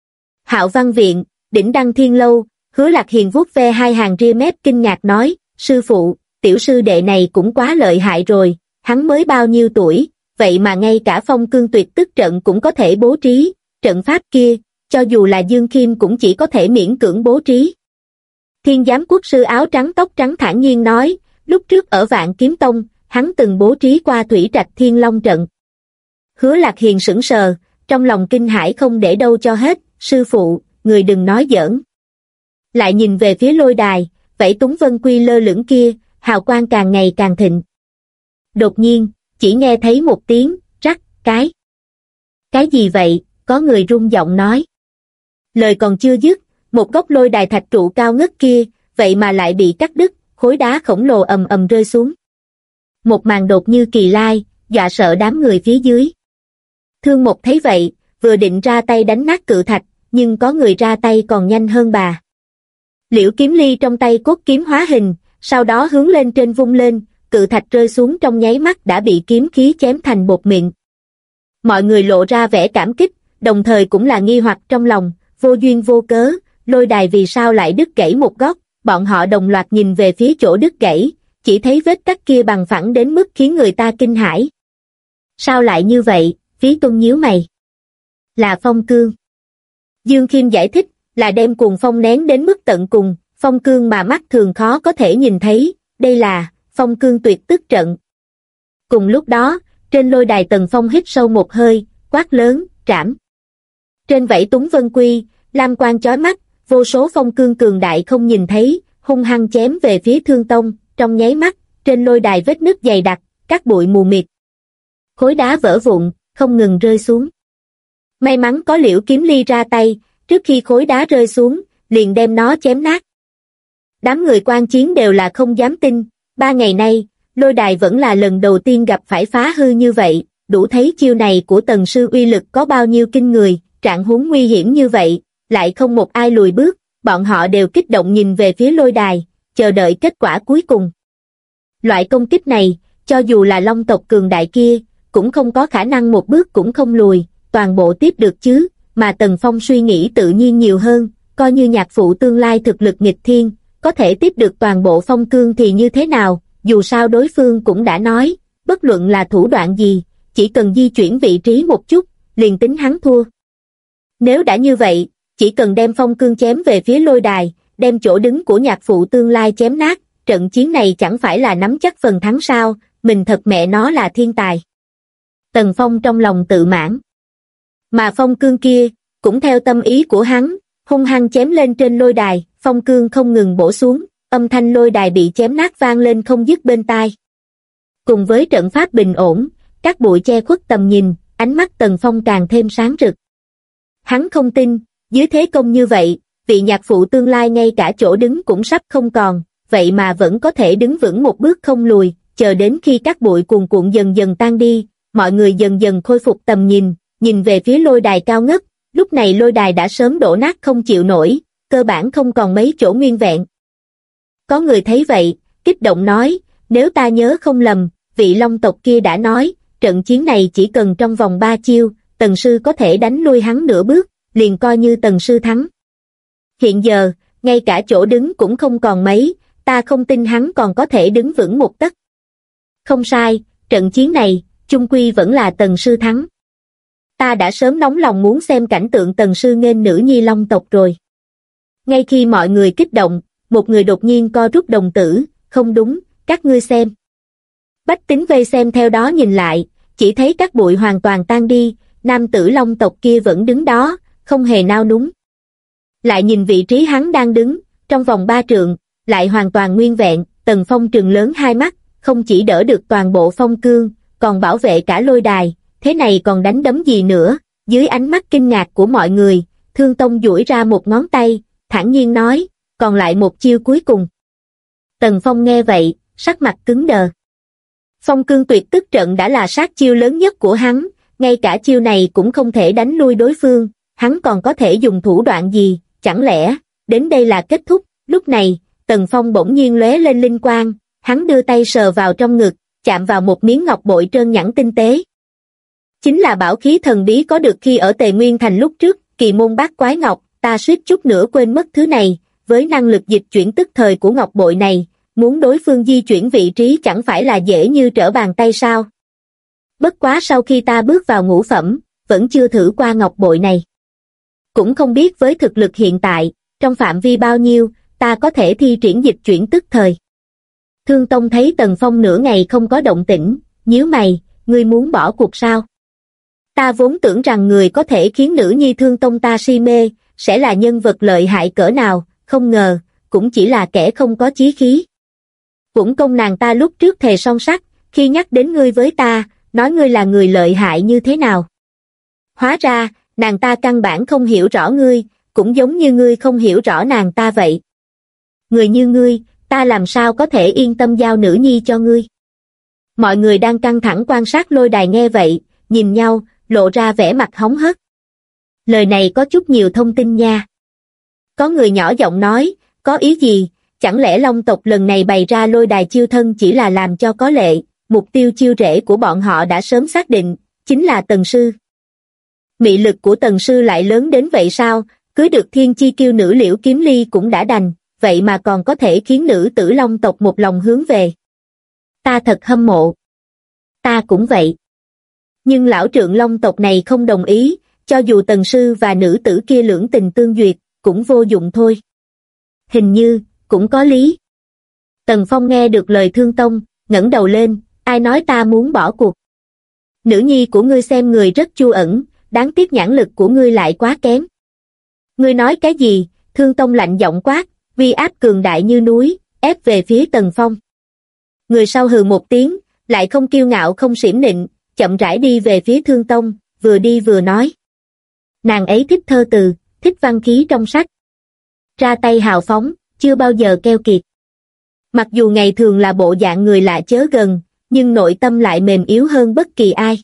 Hạo Văn Viện, Đỉnh Đăng Thiên Lâu, Hứa Lạc Hiền vuốt ve hai hàng ria mép kinh ngạc nói, sư phụ, tiểu sư đệ này cũng quá lợi hại rồi, hắn mới bao nhiêu tuổi, vậy mà ngay cả phong cương tuyệt tức trận cũng có thể bố trí, trận pháp kia, cho dù là Dương Khiêm cũng chỉ có thể miễn cưỡng bố trí. Thiên giám quốc sư áo trắng tóc trắng thản nhiên nói, lúc trước ở Vạn Kiếm Tông, hắn từng bố trí qua Thủy Trạch Thiên Long trận. Hứa Lạc Hiền sững sờ, trong lòng kinh hãi không để đâu cho hết, sư phụ, người đừng nói giỡn. Lại nhìn về phía lôi đài, vẫy túng vân quy lơ lửng kia, hào quang càng ngày càng thịnh. Đột nhiên, chỉ nghe thấy một tiếng, rắc, cái. Cái gì vậy? Có người rung giọng nói. Lời còn chưa dứt, một góc lôi đài thạch trụ cao ngất kia, vậy mà lại bị cắt đứt, khối đá khổng lồ ầm ầm rơi xuống. Một màn đột như kỳ lai, dọa sợ đám người phía dưới. Thương Mộc thấy vậy, vừa định ra tay đánh nát cự thạch, nhưng có người ra tay còn nhanh hơn bà. Liễu Kiếm Ly trong tay cốt kiếm hóa hình, sau đó hướng lên trên vung lên, cự thạch rơi xuống trong nháy mắt đã bị kiếm khí chém thành bột mịn. Mọi người lộ ra vẻ cảm kích, đồng thời cũng là nghi hoặc trong lòng, vô duyên vô cớ, lôi đài vì sao lại đứt gãy một góc, bọn họ đồng loạt nhìn về phía chỗ đứt gãy, chỉ thấy vết cắt kia bằng phẳng đến mức khiến người ta kinh hãi. Sao lại như vậy? Phí Tuân nhíu mày. Là phong cương. Dương Khiêm giải thích, là đem cuồng phong nén đến mức tận cùng, phong cương mà mắt thường khó có thể nhìn thấy, đây là phong cương tuyệt tức trận. Cùng lúc đó, trên lôi đài Tần Phong hít sâu một hơi, quát lớn, trảm. Trên vẫy túng vân quy, lam quang chói mắt, vô số phong cương cường đại không nhìn thấy, hung hăng chém về phía Thương Tông, trong nháy mắt, trên lôi đài vết nứt dày đặc, cát bụi mù mịt. Khối đá vỡ vụn, không ngừng rơi xuống. May mắn có Liễu Kiếm Ly ra tay, trước khi khối đá rơi xuống, liền đem nó chém nát. Đám người quan chiến đều là không dám tin, 3 ngày nay, lôi đài vẫn là lần đầu tiên gặp phải phá hư như vậy, đủ thấy chiêu này của Tần sư uy lực có bao nhiêu kinh người, trạng huống nguy hiểm như vậy, lại không một ai lùi bước, bọn họ đều kích động nhìn về phía lôi đài, chờ đợi kết quả cuối cùng. Loại công kích này, cho dù là Long tộc cường đại kia, cũng không có khả năng một bước cũng không lùi, toàn bộ tiếp được chứ, mà Tần Phong suy nghĩ tự nhiên nhiều hơn, coi như nhạc phụ tương lai thực lực nghịch thiên, có thể tiếp được toàn bộ phong cương thì như thế nào, dù sao đối phương cũng đã nói, bất luận là thủ đoạn gì, chỉ cần di chuyển vị trí một chút, liền tính hắn thua. Nếu đã như vậy, chỉ cần đem phong cương chém về phía lôi đài, đem chỗ đứng của nhạc phụ tương lai chém nát, trận chiến này chẳng phải là nắm chắc phần thắng sao, mình thật mẹ nó là thiên tài. Tần Phong trong lòng tự mãn. Mà phong cương kia, cũng theo tâm ý của hắn, hung hăng chém lên trên lôi đài, phong cương không ngừng bổ xuống, âm thanh lôi đài bị chém nát vang lên không dứt bên tai. Cùng với trận pháp bình ổn, các bụi che khuất tầm nhìn, ánh mắt Tần Phong càng thêm sáng rực. Hắn không tin, dưới thế công như vậy, vị nhạc phụ tương lai ngay cả chỗ đứng cũng sắp không còn, vậy mà vẫn có thể đứng vững một bước không lùi, chờ đến khi các bụi cuồn cuộn dần dần tan đi, mọi người dần dần khôi phục tầm nhìn, nhìn về phía lôi đài cao ngất, lúc này lôi đài đã sớm đổ nát không chịu nổi, cơ bản không còn mấy chỗ nguyên vẹn. Có người thấy vậy, kích động nói, nếu ta nhớ không lầm, vị Long tộc kia đã nói, trận chiến này chỉ cần trong vòng 3 chiêu, Tần sư có thể đánh lui hắn nửa bước, liền coi như Tần sư thắng. Hiện giờ, ngay cả chỗ đứng cũng không còn mấy, ta không tin hắn còn có thể đứng vững một tấc. Không sai, trận chiến này, chung quy vẫn là Tần sư thắng. Ta đã sớm nóng lòng muốn xem cảnh tượng Tần sư nghênh nữ nhi Long tộc rồi. Ngay khi mọi người kích động, một người đột nhiên co rút đồng tử, không đúng, các ngươi xem. Bách Tính vây xem theo đó nhìn lại, chỉ thấy các bụi hoàn toàn tan đi, nam tử Long tộc kia vẫn đứng đó, không hề nao núng. Lại nhìn vị trí hắn đang đứng, trong vòng 3 trượng, lại hoàn toàn nguyên vẹn. Tần Phong trừng lớn hai mắt, không chỉ đỡ được toàn bộ phong cương, còn bảo vệ cả lôi đài, thế này còn đánh đấm gì nữa? Dưới ánh mắt kinh ngạc của mọi người, Thương Tông duỗi ra một ngón tay, thản nhiên nói, còn lại một chiêu cuối cùng. Tần Phong nghe vậy, sắc mặt cứng đờ. Phong cương tuyệt tức trận đã là sát chiêu lớn nhất của hắn, ngay cả chiêu này cũng không thể đánh lui đối phương, hắn còn có thể dùng thủ đoạn gì, chẳng lẽ, đến đây là kết thúc? Lúc này, Tần Phong bỗng nhiên lóe lên linh quang, hắn đưa tay sờ vào trong ngực, chạm vào một miếng ngọc bội trơn nhẵn tinh tế. Chính là bảo khí thần bí có được khi ở Tề Nguyên Thành lúc trước, Kỳ Môn Bát Quái Ngọc, ta suýt chút nữa quên mất thứ này, với năng lực dịch chuyển tức thời của ngọc bội này, muốn đối phương di chuyển vị trí chẳng phải là dễ như trở bàn tay sao? Bất quá sau khi ta bước vào ngũ phẩm, vẫn chưa thử qua ngọc bội này. Cũng không biết với thực lực hiện tại, trong phạm vi bao nhiêu, ta có thể thi triển dịch chuyển tức thời. Thương Tông thấy Tần Phong nửa ngày không có động tĩnh, nhíu mày, ngươi muốn bỏ cuộc sao? Ta vốn tưởng rằng người có thể khiến nữ nhi Thương Tông ta si mê, sẽ là nhân vật lợi hại cỡ nào, không ngờ, cũng chỉ là kẻ không có chí khí. Cũng công nàng ta lúc trước thề son sắt, khi nhắc đến ngươi với ta, nói ngươi là người lợi hại như thế nào. Hóa ra, nàng ta căn bản không hiểu rõ ngươi, cũng giống như ngươi không hiểu rõ nàng ta vậy. Người như ngươi, ta làm sao có thể yên tâm giao nữ nhi cho ngươi. Mọi người đang căng thẳng quan sát lôi đài nghe vậy, nhìn nhau, lộ ra vẻ mặt hóng hớt. Lời này có chút nhiều thông tin nha. Có người nhỏ giọng nói, có ý gì, chẳng lẽ Long tộc lần này bày ra lôi đài chiêu thân chỉ là làm cho có lệ, mục tiêu chiêu rễ của bọn họ đã sớm xác định, chính là Tần Sư. Mị lực của Tần Sư lại lớn đến vậy sao, cưới được thiên chi kiêu nữ Liễu Kiếm Ly cũng đã đành, vậy mà còn có thể khiến nữ tử Long tộc một lòng hướng về. Ta thật hâm mộ. Ta cũng vậy. Nhưng lão trượng Long tộc này không đồng ý, cho dù Tần Sư và nữ tử kia lưỡng tình tương duyệt, cũng vô dụng thôi. Hình như, cũng có lý. Tần Phong nghe được lời Thương Tông, ngẩng đầu lên, ai nói ta muốn bỏ cuộc. Nữ nhi của ngươi xem người rất chu ẩn, đáng tiếc nhãn lực của ngươi lại quá kém. Ngươi nói cái gì? Thương Tông lạnh giọng quát, uy áp cường đại như núi, ép về phía Tần Phong. Người sau hừ một tiếng, lại không kiêu ngạo không xiểm nịnh, chậm rãi đi về phía Thương Tông, vừa đi vừa nói. Nàng ấy thích thơ từ, thích văn khí trong sách. Ra tay hào phóng, chưa bao giờ keo kiệt. Mặc dù ngày thường là bộ dạng người lạ chớ gần, nhưng nội tâm lại mềm yếu hơn bất kỳ ai.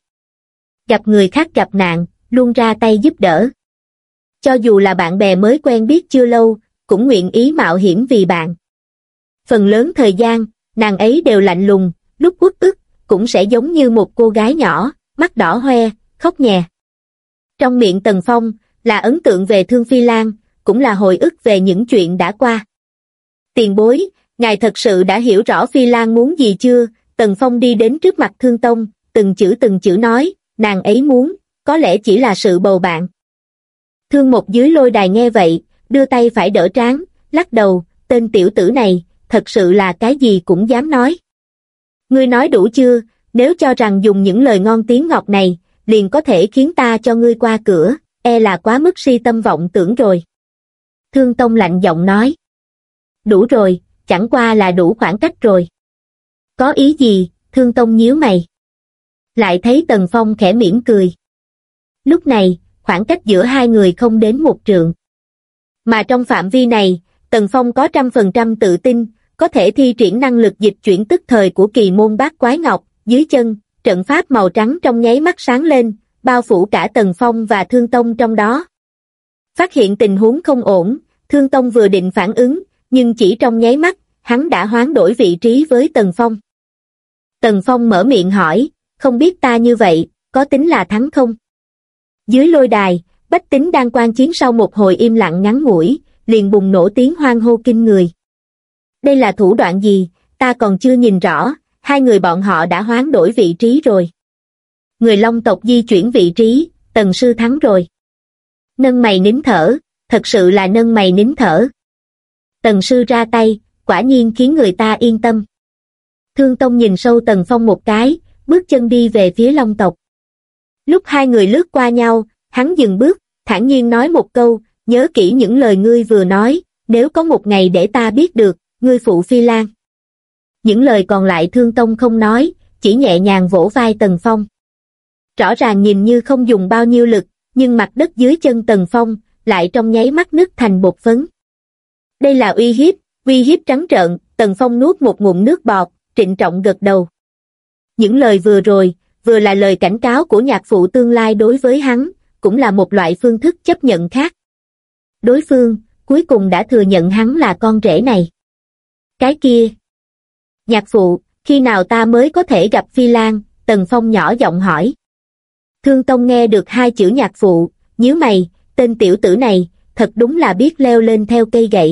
Gặp người khác gặp nạn, luôn ra tay giúp đỡ. Cho dù là bạn bè mới quen biết chưa lâu, cũng nguyện ý mạo hiểm vì bạn. Phần lớn thời gian, nàng ấy đều lạnh lùng, lúc uất ức, cũng sẽ giống như một cô gái nhỏ, mắt đỏ hoe, khóc nhè. Trong miệng Tần Phong, là ấn tượng về Thương Phi Lan, cũng là hồi ức về những chuyện đã qua. Tiền bối, ngài thật sự đã hiểu rõ Phi Lan muốn gì chưa? Tần Phong đi đến trước mặt Thương Tông, từng chữ nói, nàng ấy muốn, có lẽ chỉ là sự bầu bạn. Thương Một dưới lôi đài nghe vậy, đưa tay phải đỡ trán, lắc đầu, tên tiểu tử này, thật sự là cái gì cũng dám nói. Ngươi nói đủ chưa, nếu cho rằng dùng những lời ngon tiếng ngọt này, liền có thể khiến ta cho ngươi qua cửa, e là quá mức si tâm vọng tưởng rồi. Thương Tông lạnh giọng nói. Đủ rồi, chẳng qua là đủ khoảng cách rồi. Có ý gì? Thương Tông nhíu mày. Lại thấy Tần Phong khẽ mỉm cười. Lúc này, khoảng cách giữa hai người không đến 1 trượng. Mà trong phạm vi này, Tần Phong có 100% tự tin, có thể thi triển năng lực dịch chuyển tức thời của Kỳ Môn Bát Quái Ngọc, dưới chân, trận pháp màu trắng trong nháy mắt sáng lên, bao phủ cả Tần Phong và Thương Tông trong đó. Phát hiện tình huống không ổn, Thương Tông vừa định phản ứng, nhưng chỉ trong nháy mắt, hắn đã hoán đổi vị trí với Tần Phong. Tần Phong mở miệng hỏi, không biết ta như vậy, có tính là thắng không? Dưới lôi đài, bách tính đang quan chiến sau một hồi im lặng ngắn ngủi, liền bùng nổ tiếng hoan hô kinh người. Đây là thủ đoạn gì, ta còn chưa nhìn rõ, hai người bọn họ đã hoán đổi vị trí rồi. Người Long tộc di chuyển vị trí, Tần Sư thắng rồi. Nâng mày nín thở, thật sự là nâng mày nín thở. Tần Sư ra tay, quả nhiên khiến người ta yên tâm. Thương Tông nhìn sâu Tần Phong một cái, bước chân đi về phía Long tộc. Lúc hai người lướt qua nhau, hắn dừng bước, thản nhiên nói một câu, nhớ kỹ những lời ngươi vừa nói, nếu có một ngày để ta biết được, ngươi phụ Phi Lan. Những lời còn lại Thương Tông không nói, chỉ nhẹ nhàng vỗ vai Tần Phong. Rõ ràng nhìn như không dùng bao nhiêu lực, nhưng mặt đất dưới chân Tần Phong lại trong nháy mắt nứt thành bột phấn. Đây là uy hiếp trắng trợn. Tần Phong nuốt một ngụm nước bọt, trịnh trọng gật đầu. Những lời vừa rồi, vừa là lời cảnh cáo của nhạc phụ tương lai đối với hắn, cũng là một loại phương thức chấp nhận khác. Đối phương, cuối cùng đã thừa nhận hắn là con rể này. Cái kia. Nhạc phụ, khi nào ta mới có thể gặp Phi Lan? Tần Phong nhỏ giọng hỏi. Thương Tông nghe được hai chữ nhạc phụ, nhíu mày, tên tiểu tử này, thật đúng là biết leo lên theo cây gậy.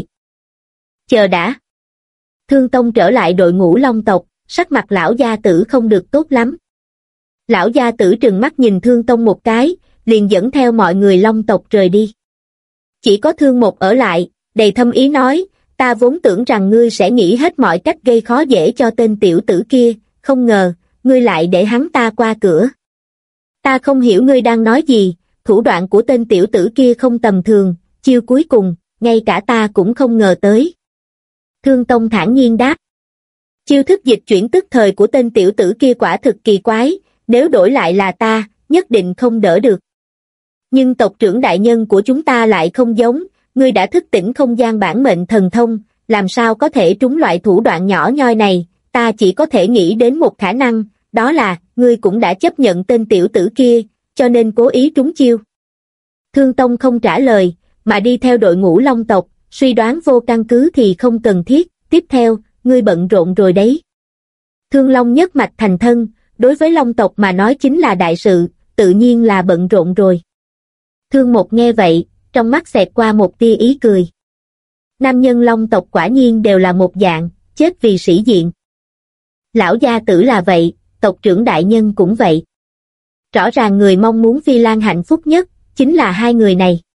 Chờ đã. Thương Tông trở lại đội ngũ Long tộc, sắc mặt lão gia tử không được tốt lắm. Lão gia tử trừng mắt nhìn Thương Tông một cái, liền dẫn theo mọi người Long tộc rời đi. Chỉ có Thương Một ở lại, đầy thâm ý nói, ta vốn tưởng rằng ngươi sẽ nghĩ hết mọi cách gây khó dễ cho tên tiểu tử kia, không ngờ, ngươi lại để hắn ta qua cửa. Ta không hiểu ngươi đang nói gì, thủ đoạn của tên tiểu tử kia không tầm thường, chiêu cuối cùng, ngay cả ta cũng không ngờ tới. Thương Tông thản nhiên đáp. Chiêu thức dịch chuyển tức thời của tên tiểu tử kia quả thực kỳ quái, nếu đổi lại là ta, nhất định không đỡ được. Nhưng tộc trưởng đại nhân của chúng ta lại không giống, ngươi đã thức tỉnh không gian bản mệnh thần thông, làm sao có thể trúng loại thủ đoạn nhỏ nhoi này, ta chỉ có thể nghĩ đến một khả năng, đó là, ngươi cũng đã chấp nhận tên tiểu tử kia, cho nên cố ý trúng chiêu. Thương Tông không trả lời, mà đi theo đội ngũ Long tộc, suy đoán vô căn cứ thì không cần thiết, tiếp theo, ngươi bận rộn rồi đấy. Thương Long nhất mạch thành thân, đối với Long tộc mà nói chính là đại sự, tự nhiên là bận rộn rồi. Thương Một nghe vậy, trong mắt xẹt qua một tia ý cười. Nam nhân Long tộc quả nhiên đều là một dạng, chết vì sĩ diện. Lão gia tử là vậy, tộc trưởng đại nhân cũng vậy. Rõ ràng người mong muốn Phi Lan hạnh phúc nhất, chính là hai người này.